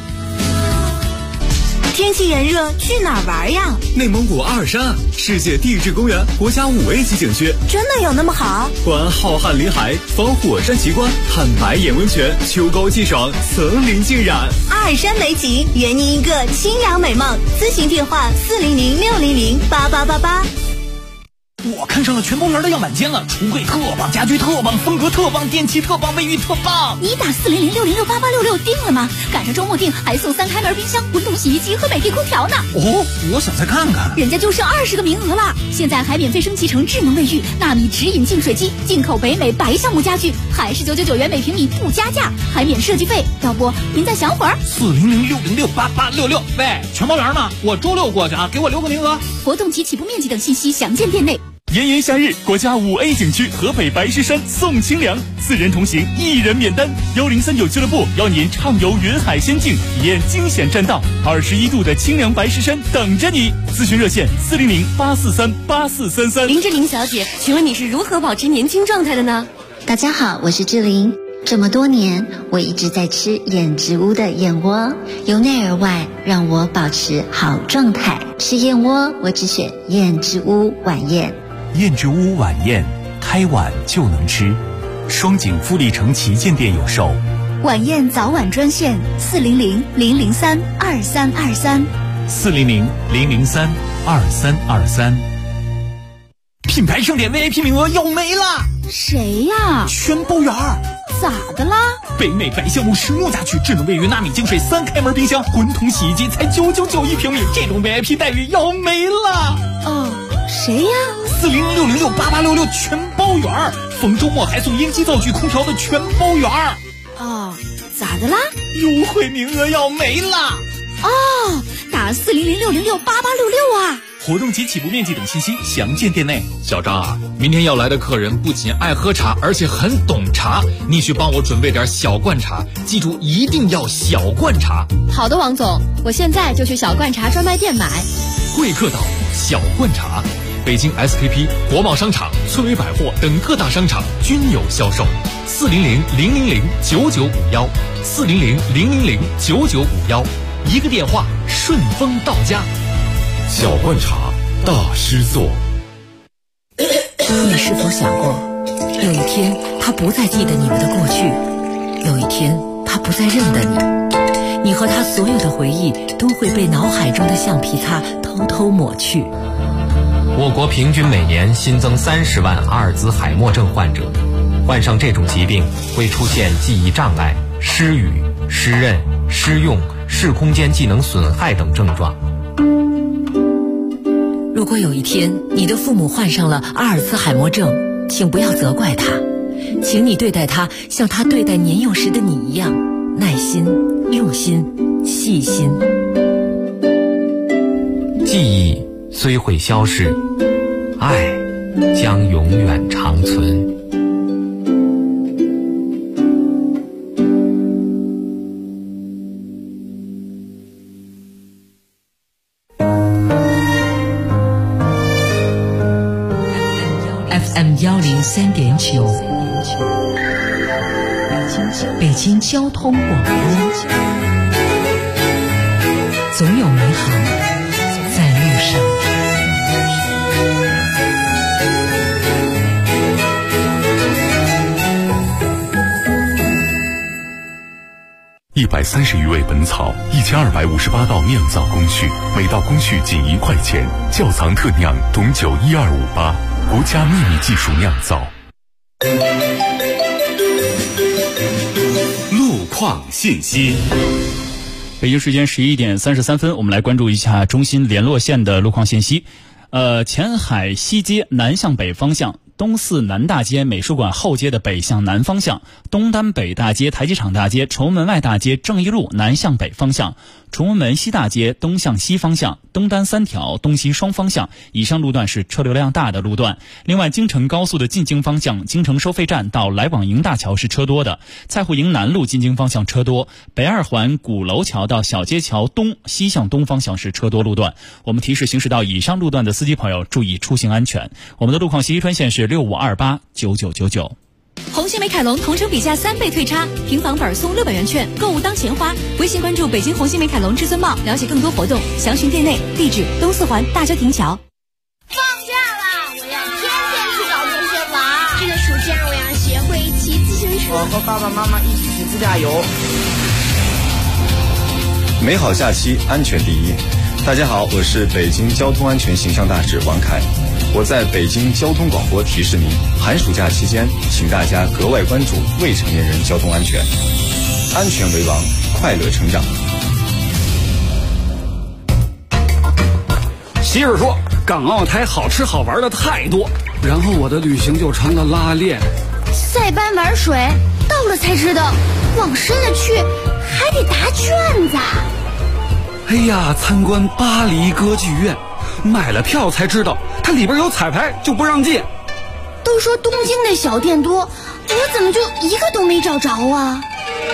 天气炎热，去哪儿玩呀？ 内蒙古阿尔山，世界地质公园国家5A 级景区， 真的有那么好？ 观浩瀚林海，访火山奇观，探白眼温泉，秋高气爽，层林尽染。 阿尔山美景，圆你一个清凉美梦。咨询电话400-600-8888。 我看上了全包园的样板间了，橱柜特棒，家居特棒，风格特棒，电器特棒，卫浴特棒。 你打400-606-8866定了吗？赶上周末定还送3开门冰箱、滚筒洗衣机和美的空调呢。 哦，我想再看看。 人家就剩20个名额了，现在还免费升级成智能卫浴、纳米直饮净水机、进口北美白橡木家具，还是999元每平米不加价，还免设计费。要不您再想会儿 ？400-606-8866。喂，全包园呢？我周六过去啊，给我留个名额。 活动及起步面积等信息详见店内。 炎炎夏日，国家5A 景区河北白石山送清凉，4人同行，1人免单。1039俱乐部邀您畅游云海仙境，体验惊险栈道，21度的清凉白石山等着你。咨询热线400-843-8433。 林志玲小姐，请问你是如何保持年轻状态的呢？ 大家好，我是志玲。这么多年，我一直在吃燕之屋的燕窝，由内而外让我保持好状态。吃燕窝，我只选燕之屋晚宴。 燕之屋晚宴，开晚就能吃。双井富力城旗舰店有售。 晚宴早晚专线400-003-2323。 400-003-2323。 品牌盛典 VIP 名额要没了。 谁呀？ 全包园。 咋的啦？ 北美白橡木实木家具、智能卫浴、纳米净水、3开门冰箱、滚筒洗衣机才999一平米，这种 VIP 待遇要没了。 谁呀 ？400-606-8866全包园，逢周末还送烟机、灶具、空调的全包园。 咋的啦？ 优惠名额要没了。 打400-606-8866啊！ 活动及起步面积等信息详见店内。 小张啊，明天要来的客人不仅爱喝茶，而且很懂茶，你去帮我准备点小罐茶，记住一定要小罐茶。 好的，王总，我现在就去小罐茶专卖店买。 贵客岛小罐茶，北京 SKP、国贸商场、村委百货等各大商场均有销售。400-000-9951 400-000-9951，一个电话顺丰到家。 小罐茶大师座。 你是否想过，有一天他不再记得你们的过去，有一天他不再认得你，你和他所有的回忆都会被脑海中的橡皮擦偷偷抹去。 我国平均每年新增30万阿尔兹海默症患者，患上这种疾病会出现记忆障碍、失语、失认、失用、视空间技能损害等症状。 如果有一天你的父母患上了阿尔兹海默症，请不要责怪他，请你对待他像他对待年幼时的你一样，耐心、用心、细心。 记忆虽会消逝，爱将永远长存。 FM103.9，北京交通广播，总有美好在路上。 130余味本草，1258道酿造工序，每道工序仅1块钱，窖藏特酿董酒12588，国家秘密技术酿造。 路况信息。 北京时间11点33分，我们来关注一下中新联络线的路况信息。前海西街南向北方向，东四南大街美术馆后街的北向南方向，东单北大街台机厂大街崇文门外大街正义路南向北方向， 崇文门西大街东向西方向东单3条东西双方向以上路段是车流量大的路段。另外，京承高速的进京方向京承收费站到来往营大桥是车多的，蔡户营南路进京方向车多，北2环鼓楼桥到小街桥东西向东方向是车多路段。我们提示行驶到以上路段的司机朋友注意出行安全。我们的路况信息专线是65289999。 红星美凯龙同城比价3倍退差，平房本送600元券，购物当钱花。微信关注北京红星美凯龙至尊茂，了解更多活动，详询店内。地址：东4环大郊亭桥。 放假啦！我要天天去找同学玩。这个暑假我要学会骑自行车。 我和爸爸妈妈一起去自驾游。 美好假期，安全第一。大家好，我是北京交通安全形象大使王凯。我在北京交通广播提示您，寒暑假期间，请大家格外关注未成年人交通安全，安全为王，快乐成长。 媳妇说，港澳台好吃好玩的太多，然后我的旅行就成了拉练。 塞班玩水，到了才知道，往深了去还得答卷子。 哎呀，参观巴黎歌剧院，买了票才知道它里边有彩排，就不让进。 都说东京的小店多，我怎么就一个都没找着啊？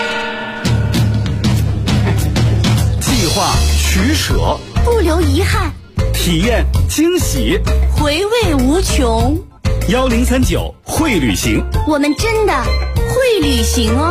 计划取舍， 不留遗憾， 体验惊喜， 回味无穷。 1039会旅行， 我们真的会旅行哦。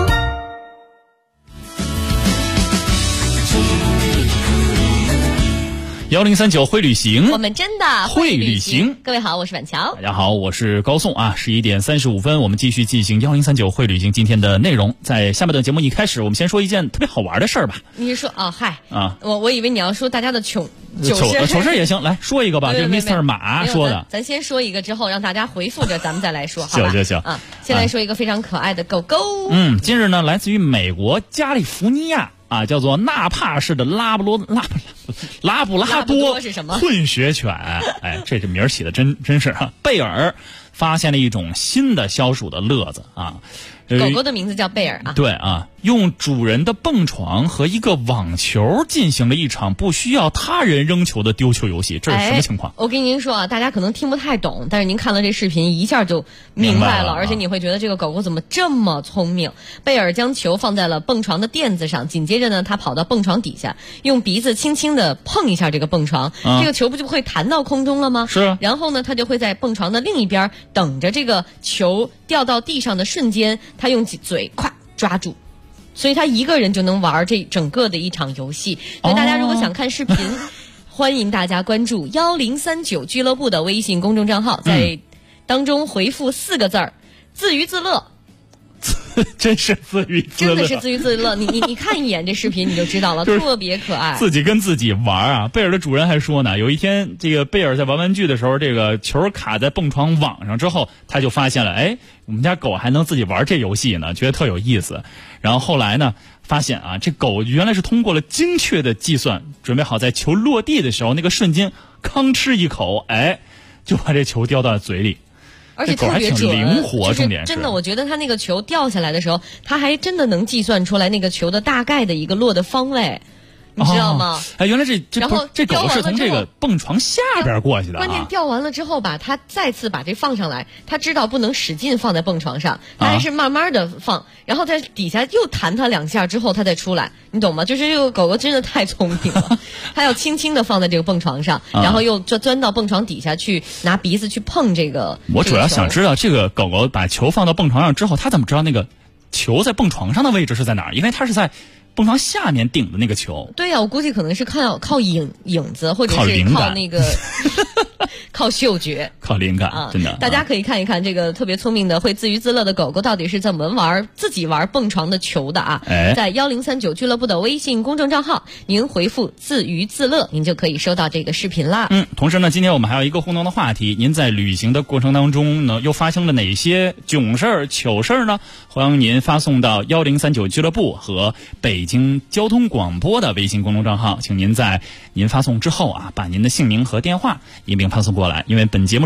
1039会旅行， 我们真的会旅行。 各位好，我是板桥。 大家好，我是高颂啊。11点35分，我们继续进行1039会旅行今天的内容。在下面的节目一开始，我们先说一件特别好玩的事儿吧。 你是说嗨啊？ 我以为你要说大家的糗事也行，来说一个吧。这 Mr. 马说的， 咱先说一个，之后让大家回复着，咱们再来说， 好吧？行啊，先来说一个非常可爱的狗狗。 近日呢，来自于美国加利福尼亚啊，叫做纳帕市的拉布拉多是什么混血犬？哎，这名儿起的真是啊！贝尔发现了一种新的消暑的乐子啊。 狗狗的名字叫贝尔啊。 对啊，用主人的蹦床和一个网球进行了一场不需要他人扔球的丢球游戏，这是什么情况？ 我跟您说啊，大家可能听不太懂，但是您看了这视频一下就明白了，而且你会觉得这个狗狗怎么这么聪明。贝尔将球放在了蹦床的垫子上，紧接着呢，他跑到蹦床底下，用鼻子轻轻的碰一下这个蹦床，这个球不就会弹到空中了吗？ 是。 然后呢，他就会在蹦床的另一边等着这个球掉到地上的瞬间，他用嘴咵抓住，所以他一个人就能玩这整个的一场游戏。所以大家如果想看视频，欢迎大家关注1039俱乐部的微信公众账号，在当中回复4个字儿“自娱自乐”。 真是自娱自乐， 真的是自娱自乐。你看一眼这视频你就知道了，特别可爱。 自己跟自己玩啊！贝尔的主人还说呢，有一天这个贝尔在玩玩具的时候，这个球卡在蹦床网上之后，他就发现了，哎，我们家狗还能自己玩这游戏呢，觉得特有意思。然后后来呢，发现啊，这狗原来是通过了精确的计算，准备好在球落地的时候那个瞬间，吭哧一口，哎，就把这球叼到嘴里。 而且特别准， 灵活，重点是真的。我觉得他那个球掉下来的时候，他还真的能计算出来那个球的大概的一个落的方位，你知道吗？ 哎，原来这狗是从这个蹦床下边过去的。 关键掉完了之后吧，他再次把这放上来，他知道不能使劲放在蹦床上，他还是慢慢的放，然后在底下又弹它2下之后，他再出来，你懂吗？就是这个狗狗真的太聪明了，它要轻轻的放在这个蹦床上，然后又钻到蹦床底下去，拿鼻子去碰这个。 我主要想知道这个狗狗把球放到蹦床上之后，它怎么知道那个球在蹦床上的位置是在哪儿？因为它是在蹦床下面顶的那个球。 对呀，我估计可能是靠影子，或者是靠那个靠嗅觉， 靠灵感啊！真的， 大家可以看一看这个特别聪明的会自娱自乐的狗狗到底是怎么自己玩蹦床的球的啊！在1039俱乐部的微信公众账号，您回复“自娱自乐”，您就可以收到这个视频啦。 同时呢，今天我们还有一个互动的话题，您在旅行的过程当中呢，又发生了哪些囧事儿、糗事儿呢？欢迎您发送到1039俱乐部和北京交通广播的微信公众账号，请您在您发送之后啊，把您的姓名和电话一并发送过来，因为本节目是由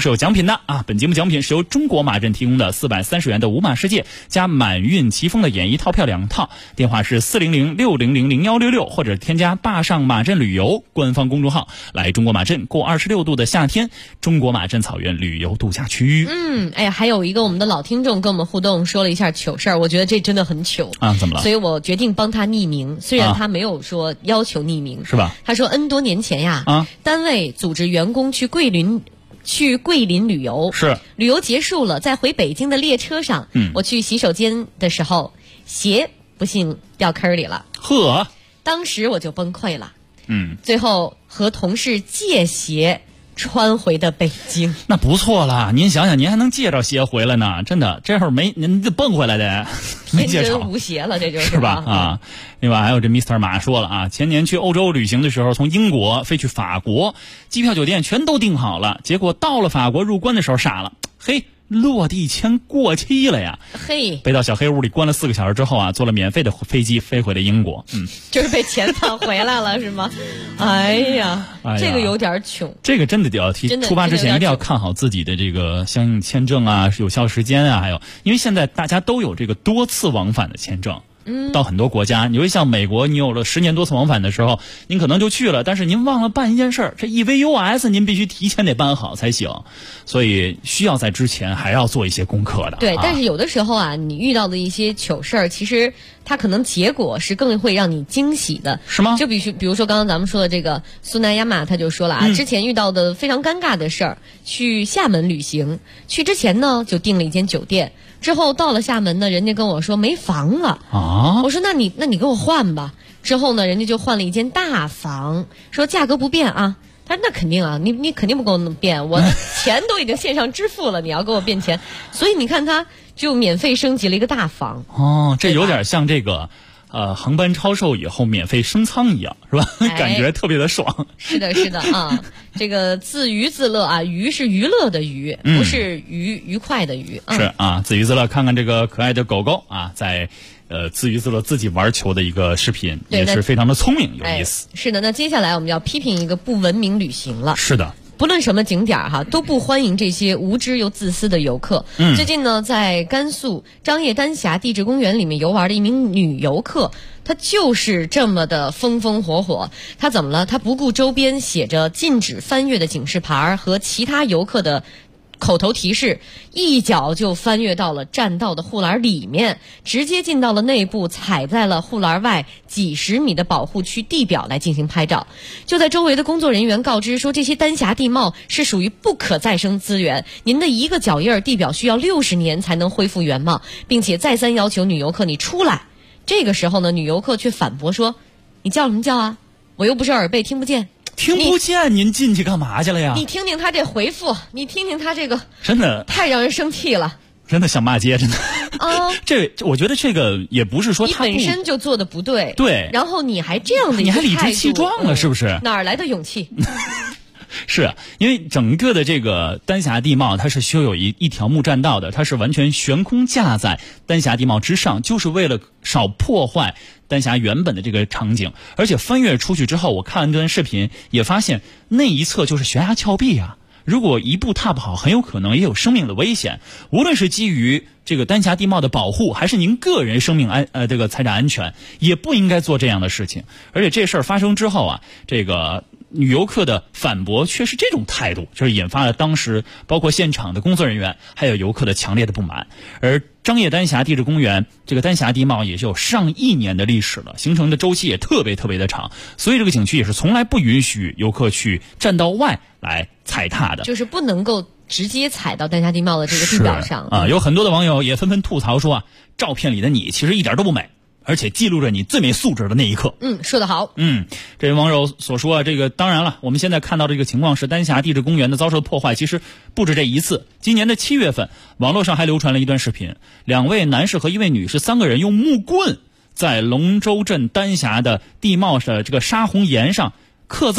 有奖品的啊！本节目奖品是由中国马镇提供的430元的五马世界加满运奇峰的演艺套票2套，电话是400-600-0166，或者添加坝上马镇旅游官方公众号，来中国马镇过26度的夏天，中国马镇草原旅游度假区。 哎呀，还有一个我们的老听众跟我们互动说了一下糗事儿，我觉得这真的很糗啊！怎么了？ 所以我决定帮他匿名，虽然他没有说要求匿名， 是吧？ 他说 N 多年前呀，单位组织员工去桂林旅游， 是旅游结束了，在回北京的列车上，我去洗手间的时候，鞋不幸掉坑里了， 呵， 当时我就崩溃了，最后和同事借鞋穿回的北京。 那不错了，您想想，您还能借着鞋回来呢，真的，这会儿您就蹦回来的，没借着， 天真无邪了，这就是吧？啊，另外还有这 Mr. 马说了啊，前年去欧洲旅行的时候，从英国飞去法国，机票酒店全都订好了，结果到了法国入关的时候傻了，嘿，落地签过期了呀！ 嘿， 被到小黑屋里关了4个小时之后啊，坐了免费的飞机飞回了英国。 就是被遣返回来了是吗？哎呀，这个有点囧。 这个真的得要提，出发之前一定要看好自己的这个相应签证啊、有效时间啊，还有，因为现在大家都有这个多次往返的签证。到很多国家，你会像美国，你有了10年多次往返的时候，您可能就去了，但是您忘了办一件事儿，这 EVUS 您必须提前得办好才行，所以需要在之前还要做一些功课的。 对，但是有的时候啊，你遇到的一些糗事儿，其实它可能结果是更会让你惊喜的， 是吗？ 就比如说刚刚咱们说的这个苏南亚马，他就说了啊，之前遇到的非常尴尬的事儿，去厦门旅行，去之前呢就订了一间酒店。之后到了厦门呢，人家跟我说没房了啊，我说那你给我换吧。之后呢，人家就换了一间大房，说价格不变啊。他说那肯定啊，你肯定不给我变，我的钱都已经线上支付了，你要给我变钱，所以你看他就免费升级了一个大房。 哦，这有点像这个。航班超售以后免费升舱一样，是吧？感觉特别的爽。 是的，是的啊，这个自娱自乐啊，娱是娱乐的娱，不是愉快的愉。 是啊，自娱自乐，看看这个可爱的狗狗啊，在自娱自乐自己玩球的一个视频，也是非常的聪明，有意思。 是的，那接下来我们要批评一个不文明旅行了。 是的。 不论什么景点哈，都不欢迎这些无知又自私的游客。最近呢，在甘肃张掖丹霞地质公园里面游玩的一名女游客，她就是这么的风风火火。她怎么了？她不顾周边写着禁止翻越的警示牌和其他游客的口头提示，一脚就翻越到了栈道的护栏里面，直接进到了内部，踩在了护栏外几十米的保护区地表来进行拍照。就在周围的工作人员告知说，这些丹霞地貌是属于不可再生资源，您的一个脚印地表需要60年才能恢复原貌，并且再三要求女游客你出来。这个时候呢，女游客却反驳说，你叫什么叫啊？我又不是耳背听不见。 听不见，您进去干嘛去了呀？ 你听听他这回复，你听听他这个， 真的太让人生气了。 真的想骂街，真的。这我觉得这个也不是说他你本身就做的不对， 对， 然后你还这样的一个态度， 你还理直气壮了，是不是？ 哪儿来的勇气？ 是因为整个的这个丹霞地貌，它是修有一条木栈道的，它是完全悬空架在丹霞地貌之上，就是为了少破坏丹霞原本的这个场景。而且翻越出去之后，我看了这段视频，也发现那一侧就是悬崖峭壁啊。如果一步踏不好，很有可能也有生命的危险。无论是基于这个丹霞地貌的保护，还是您个人生命这个财产安全，也不应该做这样的事情。而且这事儿发生之后啊，这个女游客的反驳却是这种态度，就是引发了当时包括现场的工作人员还有游客的强烈的不满。而张掖丹霞地质公园这个丹霞地貌也就有上亿年的历史了，形成的周期也特别的长，所以这个景区也是从来不允许游客去栈道外来踩踏的， 就是不能够直接踩到丹霞地貌的这个地表上啊。有很多的网友也纷纷吐槽说啊，照片里的你其实一点都不美，而且记录着你最没素质的那一刻。 说得好。 这位网友所说啊，这个当然了，我们现在看到这个情况是丹霞地质公园的遭受破坏，其实不止这一次。今年的7月份，网络上还流传了一段视频，2位男士和1位女士3个人用木棍在龙州镇丹霞的地貌的这个沙红岩上刻字儿。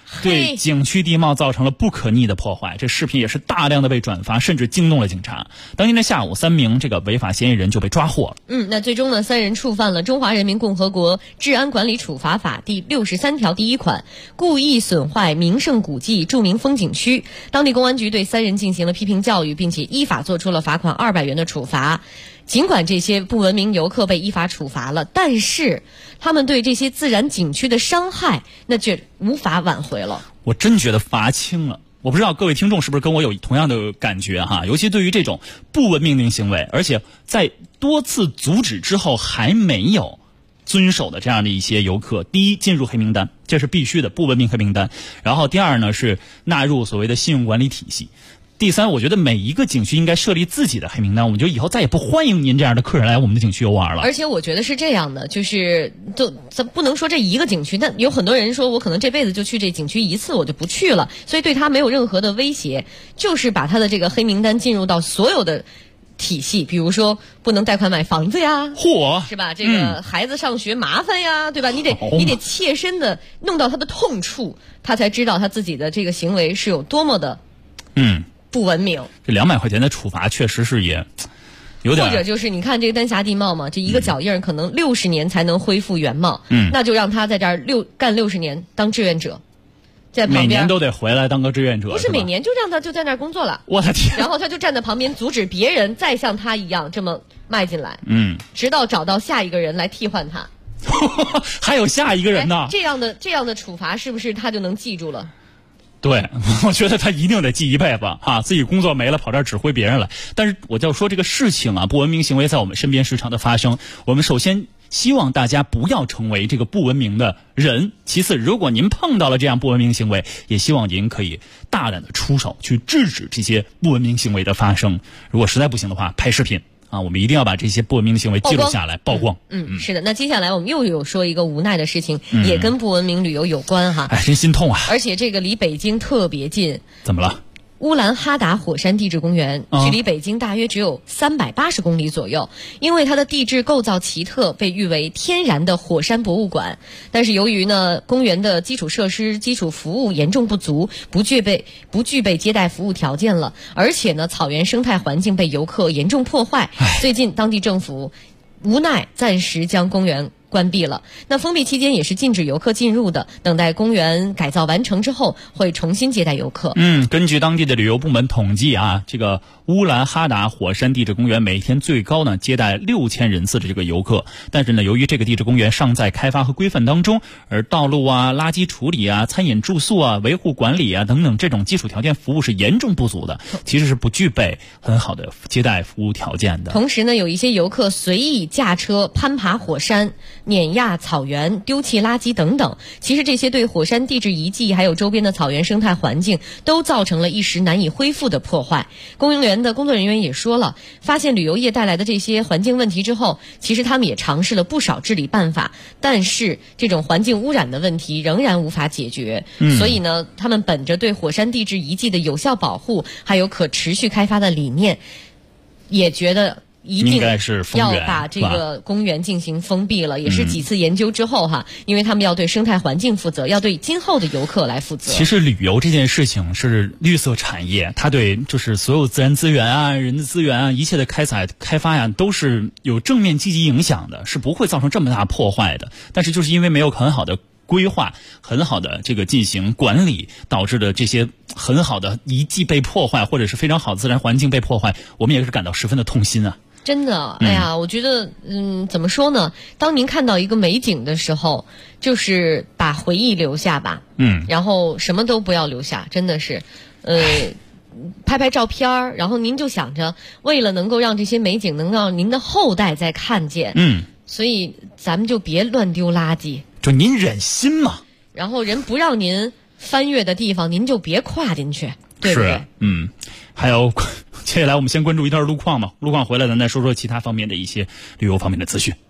对景区地貌造成了不可逆的破坏。这视频也是大量的被转发，甚至惊动了警察。当天的下午，3名这个违法嫌疑人就被抓获了。 那最终呢，3人触犯了《中华人民共和国治安管理处罚法》第63条第1款，故意损坏名胜古迹、著名风景区。当地公安局对3人进行了批评教育，并且依法作出了罚款200元的处罚。尽管这些不文明游客被依法处罚了，但是他们对这些自然景区的伤害那却无法挽回了。 我真觉得罚轻了。我不知道各位听众是不是跟我有同样的感觉哈？尤其对于这种不文明的行为，而且在多次阻止之后还没有遵守的这样的一些游客，第一，进入黑名单，这是必须的，不文明黑名单。然后第二呢，是纳入所谓的信用管理体系。第三，我觉得每一个景区应该设立自己的黑名单，我们就以后再也不欢迎您这样的客人来我们的景区游玩了。 而且我觉得是这样的，就是咱不能说这一个景区，但有很多人说我可能这辈子就去这景区一次，我就不去了，所以对他没有任何的威胁，就是把他的这个黑名单进入到所有的体系，比如说不能贷款买房子呀， 嚯， 是吧？这个孩子上学麻烦呀，对吧？你得切身的弄到他的痛处，他才知道他自己的这个行为是有多么的不文明。 这200块钱的处罚确实是也有点， 或者就是你看这个丹霞地貌嘛，这一个脚印可能60年才能恢复原貌，那就让他在这儿干60年当志愿者，在旁边每年都得回来当个志愿者， 不是每年就让他就在那儿工作了。 我的天！ 然后他就站在旁边阻止别人再像他一样这么迈进来，直到找到下一个人来替换他。 还有下一个人呢？ 这样的处罚是不是他就能记住了？ 对，我觉得他一定得记一辈子啊！自己工作没了，跑这儿指挥别人来。但是我就要说这个事情啊，不文明行为在我们身边时常的发生。我们首先希望大家不要成为这个不文明的人。其次，如果您碰到了这样不文明行为，也希望您可以大胆的出手去制止这些不文明行为的发生。如果实在不行的话，拍视频。我们一定要把这些不文明的行为记录下来，曝光。 是的。那接下来我们又有说一个无奈的事情，也跟不文明旅游有关哈。 真心痛啊！ 而且这个离北京特别近。 怎么了？ 乌兰哈达火山地质公园距离北京大约只有380公里左右，因为它的地质构造奇特，被誉为天然的火山博物馆。但是由于呢，公园的基础设施、基础服务严重不足，不具备接待服务条件了，而且呢，草原生态环境被游客严重破坏。最近当地政府无奈暂时将公园关闭了。那封闭期间也是禁止游客进入的，等待公园改造完成之后会重新接待游客。 根据当地的旅游部门统计啊，这个乌兰哈达火山地质公园每天最高呢接待6000人次的这个游客。但是呢，由于这个地质公园尚在开发和规范当中，而道路啊、垃圾处理啊、餐饮住宿啊、维护管理啊等等这种基础条件服务是严重不足的，其实是不具备很好的接待服务条件的。 同时呢，有一些游客随意驾车攀爬火山、碾压草原、丢弃垃圾等等，其实这些对火山地质遗迹还有周边的草原生态环境都造成了一时难以恢复的破坏。公园的工作人员也说了，发现旅游业带来的这些环境问题之后，其实他们也尝试了不少治理办法，但是这种环境污染的问题仍然无法解决。所以呢，他们本着对火山地质遗迹的有效保护还有可持续开发的理念，也觉得一定要把这个公园进行封闭了，也是几次研究之后哈，因为他们要对生态环境负责，要对今后的游客来负责。 其实旅游这件事情是绿色产业，它对就是所有自然资源啊、人的资源啊，一切的开发呀，都是有正面积极影响的，是不会造成这么大破坏的。但是就是因为没有很好的规划，很好的这个进行管理，导致的这些很好的遗迹被破坏，或者是非常好的自然环境被破坏，我们也是感到十分的痛心啊。 真的，哎呀，我觉得，怎么说呢？当您看到一个美景的时候，就是把回忆留下吧，然后什么都不要留下，真的是，拍照片，然后您就想着，为了能够让这些美景能让您的后代再看见，所以咱们就别乱丢垃圾， 就您忍心嘛。 然后人不让您翻越的地方，您就别跨进去，对不对？ 还有。接下来我们先关注一段路况吧，路况回来咱再说说其他方面的一些旅游方面的资讯。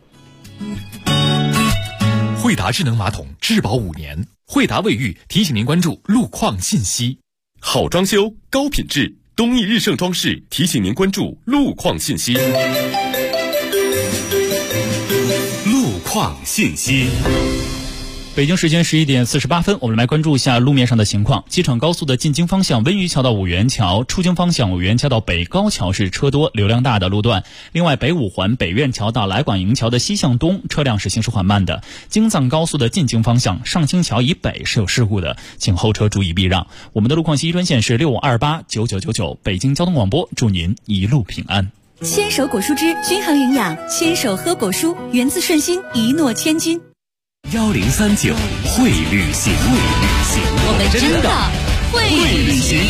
惠达智能马桶质保5年，惠达卫浴提醒您关注路况信息。 好装修高品质，东义日盛装饰提醒您关注路况信息。 路况信息。 北京时间11点48分，我们来关注一下路面上的情况。机场高速的进京方向温榆桥到五元桥，出京方向五元桥到北高桥是车多流量大的路段。另外，北五环北苑桥到来广营桥的西向东车辆是行驶缓慢的。京藏高速的进京方向上清桥以北是有事故的，请后车注意避让。我们的路况信息专线是65289999，北京交通广播，祝您一路平安。 牵手果蔬汁均衡营养，牵手喝果蔬，源自顺心，一诺千金。 1039会旅行， 我们真的会旅行。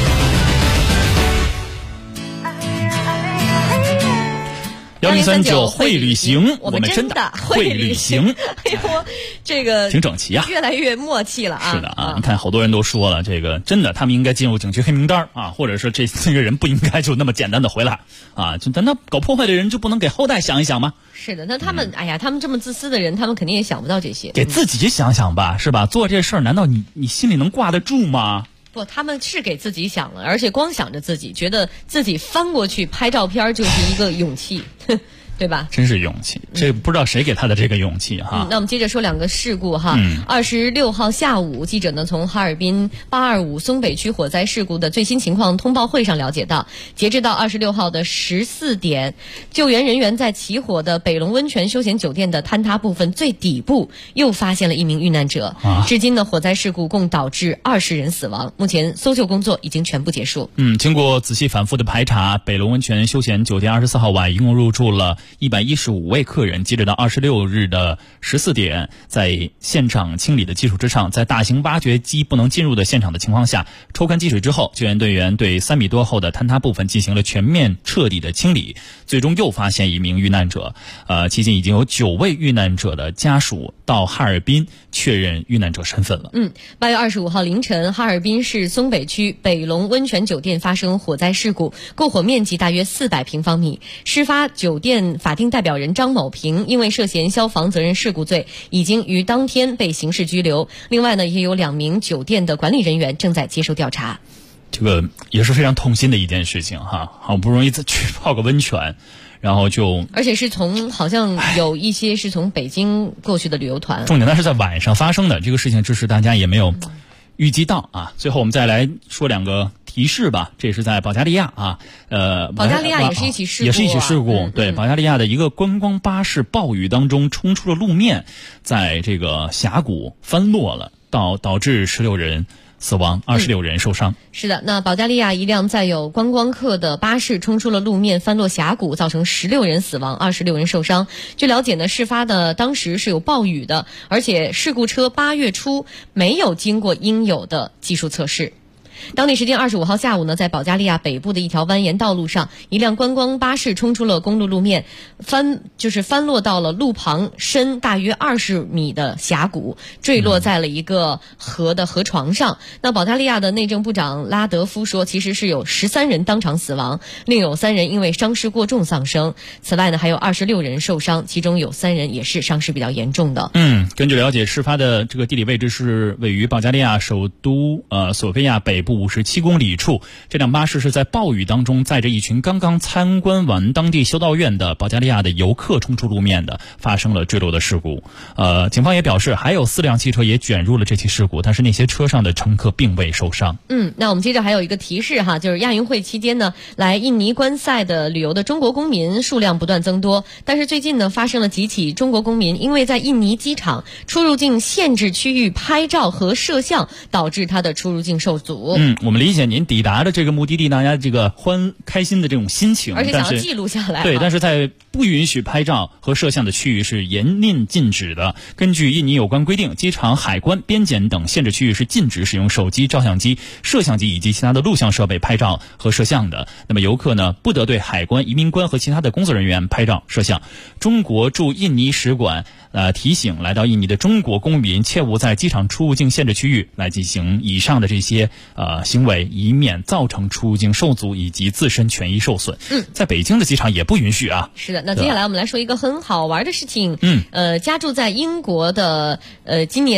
1039会旅行，我们真的会旅行。 哎呦，这个挺整齐啊， 越来越默契了啊！ 是的啊，你看好多人都说了，这个真的他们应该进入景区黑名单啊，或者说这个人不应该就那么简单的回来啊！就难道搞破坏的人就不能给后代想一想吗？ 是的，那他们哎呀，他们这么自私的人，他们肯定也想不到这些。 给自己想想吧，是吧？做这事儿，难道你心里能挂得住吗？ 不，他们是给自己想了，而且光想着自己，觉得自己翻过去拍照片就是一个勇气，对吧？ 真是勇气，这不知道谁给他的这个勇气哈。 那我们接着说两个事故哈。26号下午，记者呢从哈尔滨825松北区火灾事故的最新情况通报会上了解到，截至到26号的14点，救援人员在起火的北龙温泉休闲酒店的坍塌部分最底部又发现了一名遇难者。至今呢，火灾事故共导致20人死亡，目前搜救工作已经全部结束。 经过仔细反复的排查，北龙温泉休闲酒店24号晚一共入住了115位客人。截止到26日的14点，在现场清理的基础之上，在大型挖掘机不能进入的现场的情况下，抽干积水之后，救援队员对3米多厚的坍塌部分进行了全面彻底的清理，最终又发现一名遇难者。期间已经有9位遇难者的家属到哈尔滨确认遇难者身份了。 8月25号凌晨，哈尔滨市松北区北龙温泉酒店发生火灾事故，购火面积大约400平方米。事发酒店法定代表人张某平因为涉嫌消防责任事故罪，已经于当天被刑事拘留。另外呢，也有2名酒店的管理人员正在接受调查。 这个也是非常痛心的一件事情哈，好不容易去泡个温泉，然后而且是好像有一些是从北京过去的旅游团。 重点那是在晚上发生的，这个事情只是大家也没有预计到啊。最后我们再来说2个提示吧，这是在保加利亚啊， 保加利亚也是一起事故， 也是一起事故。对，保加利亚的一个观光巴士暴雨当中冲出了路面，在这个峡谷翻落了，导致16人死亡，26人受伤。 是的，那保加利亚一辆载有观光客的巴士冲出了路面，翻落峡谷，造成16人死亡，26人受伤。据了解呢，事发的当时是有暴雨的，而且事故车8月初没有经过应有的技术测试。当地时间25号下午呢，在保加利亚北部的一条蜿蜒道路上，一辆观光巴士冲出了公路路面，翻落到了路旁深大约20米的峡谷，坠落在了一个河的河床上。那保加利亚的内政部长拉德夫说，其实是有13人当场死亡，另有3人因为伤势过重丧生。此外呢，还有26人受伤，其中有3人也是伤势比较严重的。 根据了解，事发的这个地理位置是位于保加利亚首都索菲亚北部57公里处。这辆巴士是在暴雨当中载着一群刚刚参观完当地修道院的保加利亚的游客冲出路面的，发生了坠落的事故。警方也表示，还有4辆汽车也卷入了这起事故，但是那些车上的乘客并未受伤。 那我们接着还有一个提示哈，就是亚运会期间呢，来印尼观赛的旅游的中国公民数量不断增多，但是最近呢，发生了几起中国公民因为在印尼机场出入境限制区域拍照和摄像，导致他的出入境受阻。 我们理解您抵达的这个目的地，大家这个开心的这种心情， 而且想要记录下来。 对，但是在不允许拍照和摄像的区域是严令禁止的。根据印尼有关规定，机场、海关、边检等限制区域是禁止使用手机、照相机、摄像机以及其他的录像设备拍照和摄像的。那么游客呢，不得对海关、移民官和其他的工作人员拍照、摄像。中国驻印尼使馆提醒来到印尼的中国公民，切勿在机场出入境限制区域来进行以上的这些行为，以免造成出入境受阻以及自身权益受损。在北京的机场也不允许啊。 是的，那接下来我们来说一个很好玩的事情。家住在英国的今年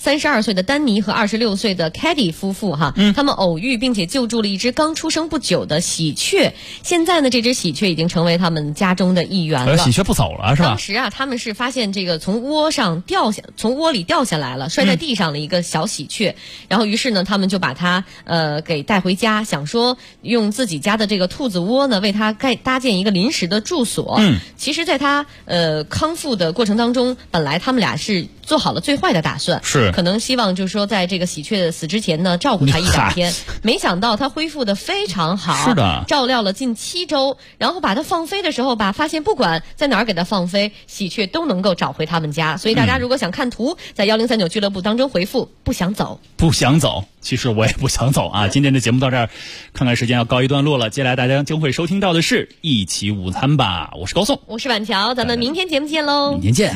32岁的丹尼和26岁的 Caddy 夫妇哈，他们偶遇并且救助了一只刚出生不久的喜鹊。现在呢，这只喜鹊已经成为他们家中的一员了。 喜鹊不走了是吧？ 当时啊，他们是发现这个从窝里掉下来了，摔在地上的一个小喜鹊，然后于是呢，他们就把它给带回家，想说用自己家的这个兔子窝呢，为它搭建一个临时的住所。其实在它康复的过程当中，本来他们俩是做好了最坏的打算， 是可能希望就是说在这个喜鹊死之前呢，照顾它1-2天。没想到它恢复的非常好， 是的， 照料了近7周，然后把它放飞的时候发现不管在哪儿给它放飞，喜鹊都能够找回他们家。所以大家如果想看图，在1039俱乐部当中回复不想走。 不想走，其实我也不想走啊。今天的节目到这儿，看看时间要告一段落了。接下来大家将会收听到的是一起午餐吧，我是高颂， 我是婉乔，咱们明天节目见喽。 明天见。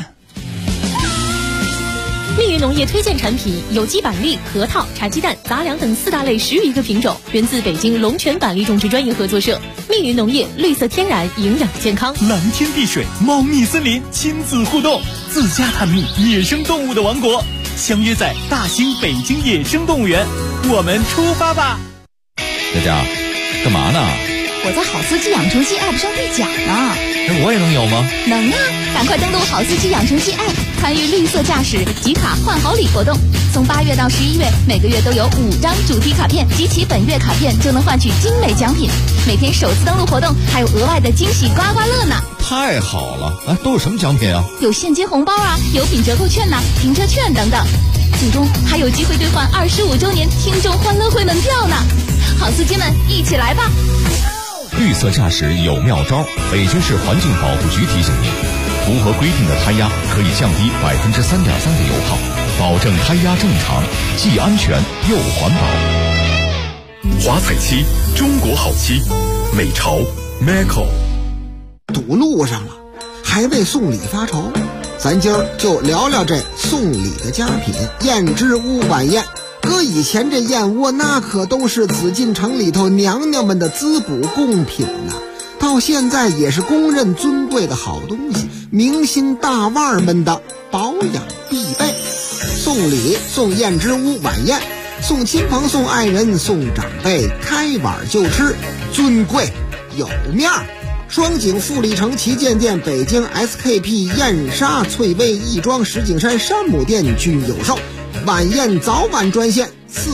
密云农业推荐产品有机板栗、核桃、茶鸡蛋、杂粮等4大类10余个品种，源自北京龙泉板栗种植专业合作社。密云农业，绿色天然，营养健康。 蓝天碧水，猫蜜森林，亲子互动，自家探秘野生动物的王国，相约在大兴北京野生动物园，我们出发吧！ 佳佳，干嘛呢？ 我在好司机养成系 App 上兑奖呢。 我也能有吗？ 能啊！赶快登录好司机养成系 App， 参与绿色驾驶集卡换好礼活动。从8月到11月，每个月都有5张主题卡片，集齐本月卡片就能换取精美奖品。每天首次登录活动还有额外的惊喜刮刮乐呢！ 太好了！都有什么奖品啊？ 有现金红包啊，有品折扣券呐，停车券等等。最终还有机会兑换25周年听众欢乐会门票呢！好司机们，一起来吧！ 绿色驾驶有妙招，北京市环境保护局提醒您，符合规定的胎压可以降低3.3%的油耗，保证胎压正常，既安全又环保。 华彩漆，中国好漆，美潮 Maco。 堵路上了，还为送礼发愁，咱今儿就聊聊这送礼的佳品燕之屋晚宴。搁以前这燕窝那可都是紫禁城里头娘娘们的滋补贡品呐，到现在也是公认尊贵的好东西，明星大腕们的保养必备。送礼送燕之屋晚宴，送亲朋送爱人送长辈，开碗就吃，尊贵有面儿。双井富力城旗舰店、北京 SKP 燕莎、翠微亦庄、石景山山姆店均有售。晚宴早晚专线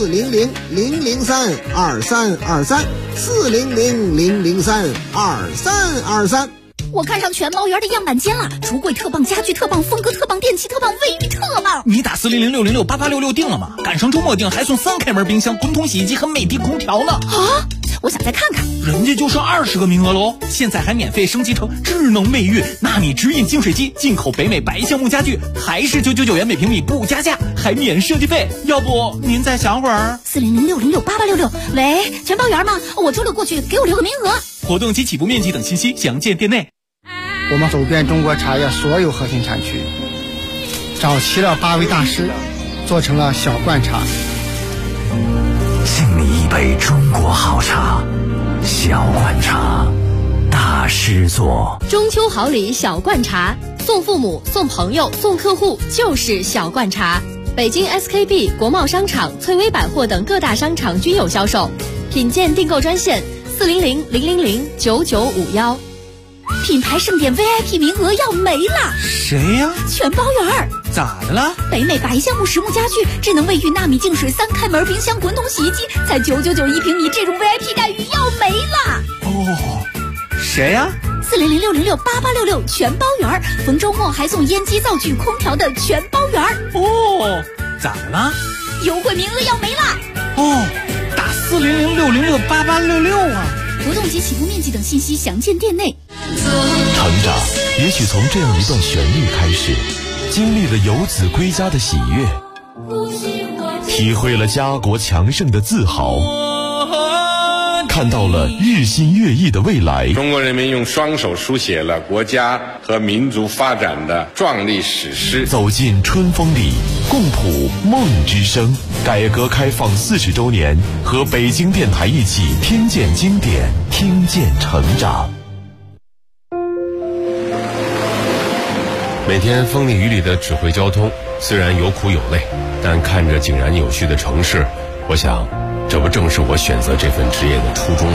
400-003-2323，400-003-2323。 我看上全包园的样板间了，橱柜特棒，家具特棒，风格特棒，电器特棒，卫浴特棒。 你打400-606-8866定了吗？赶上周末定还送3开门冰箱、滚筒洗衣机和美的空调呢。 啊！我想再看看， 人家就剩20个名额喽！现在还免费升级成智能卫浴，纳米直饮净水机，进口北美白橡木家具，还是999元每平米不加价，还免设计费。要不您再想会儿 ？400-606-8866。喂，全包园吗？我周6过去，给我留个名额。 活动及起步面积等信息详见店内。 我们走遍中国茶叶所有核心产区，找齐了8位大师，做成了小罐茶。 敬你一杯中国好茶，小罐茶，大师做。 中秋好礼小罐茶，送父母、送朋友、送客户就是小罐茶。北京 SKP、国贸商场、翠微百货等各大商场均有销售。品鉴订购专线400-000-9951。 品牌盛典 VIP 名额要没了。 谁呀？ 全包园。 咋的了？ 北美白橡木实木家具、智能卫浴、纳米净水、3开门冰箱、滚筒洗衣机，才999一平米，这种 VIP 待遇要没了。 哦，谁呀 ？400-606-8866全包园，逢周末还送烟机、灶具、空调的全包园。 哦，咋的了？ 优惠名额要没了。 哦，打400-606-8866啊！ 活动及起步面积等信息详见店内。 成长也许从这样一段旋律开始，经历了游子归家的喜悦，体会了家国强盛的自豪，看到了日新月异的未来。 中国人民用双手书写了国家和民族发展的壮丽史诗。 走进春风里，共谱梦之声。改革开放40周年，和北京电台一起听见经典，听见成长。 每天风里雨里的指挥交通，虽然有苦有累，但看着井然有序的城市，我想，这不正是我选择这份职业的初衷吗？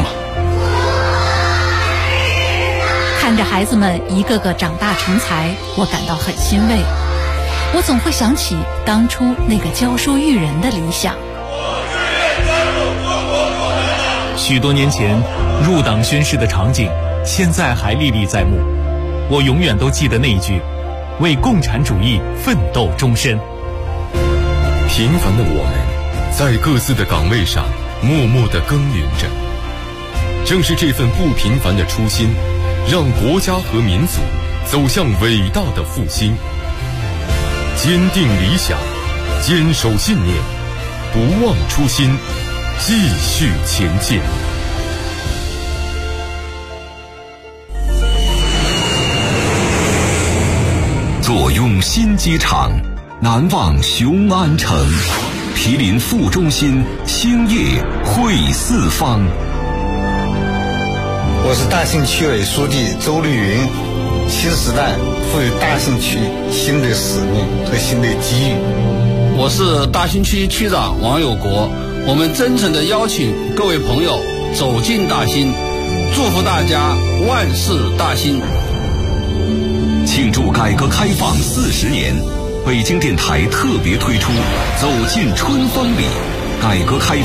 看着孩子们一个个长大成才，我感到很欣慰。我总会想起当初那个教书育人的理想。 许多年前入党宣誓的场景，现在还历历在目。我永远都记得那一句：为共产主义奋斗终身。 平凡的我们，在各自的岗位上默默地耕耘着。正是这份不平凡的初心，让国家和民族走向伟大的复兴。坚定理想，坚守信念，不忘初心，继续前进。 坐拥新机场，难忘雄安城，毗邻副中心，兴业汇四方。 我是大兴区委书记周绿云。新时代赋予大兴区新的使命和新的机遇。 我是大兴区区长王有国，我们真诚地邀请各位朋友走进大兴，祝福大家万事大兴。 庆祝改革开放40年，北京电台特别推出《走进春风里》改革开放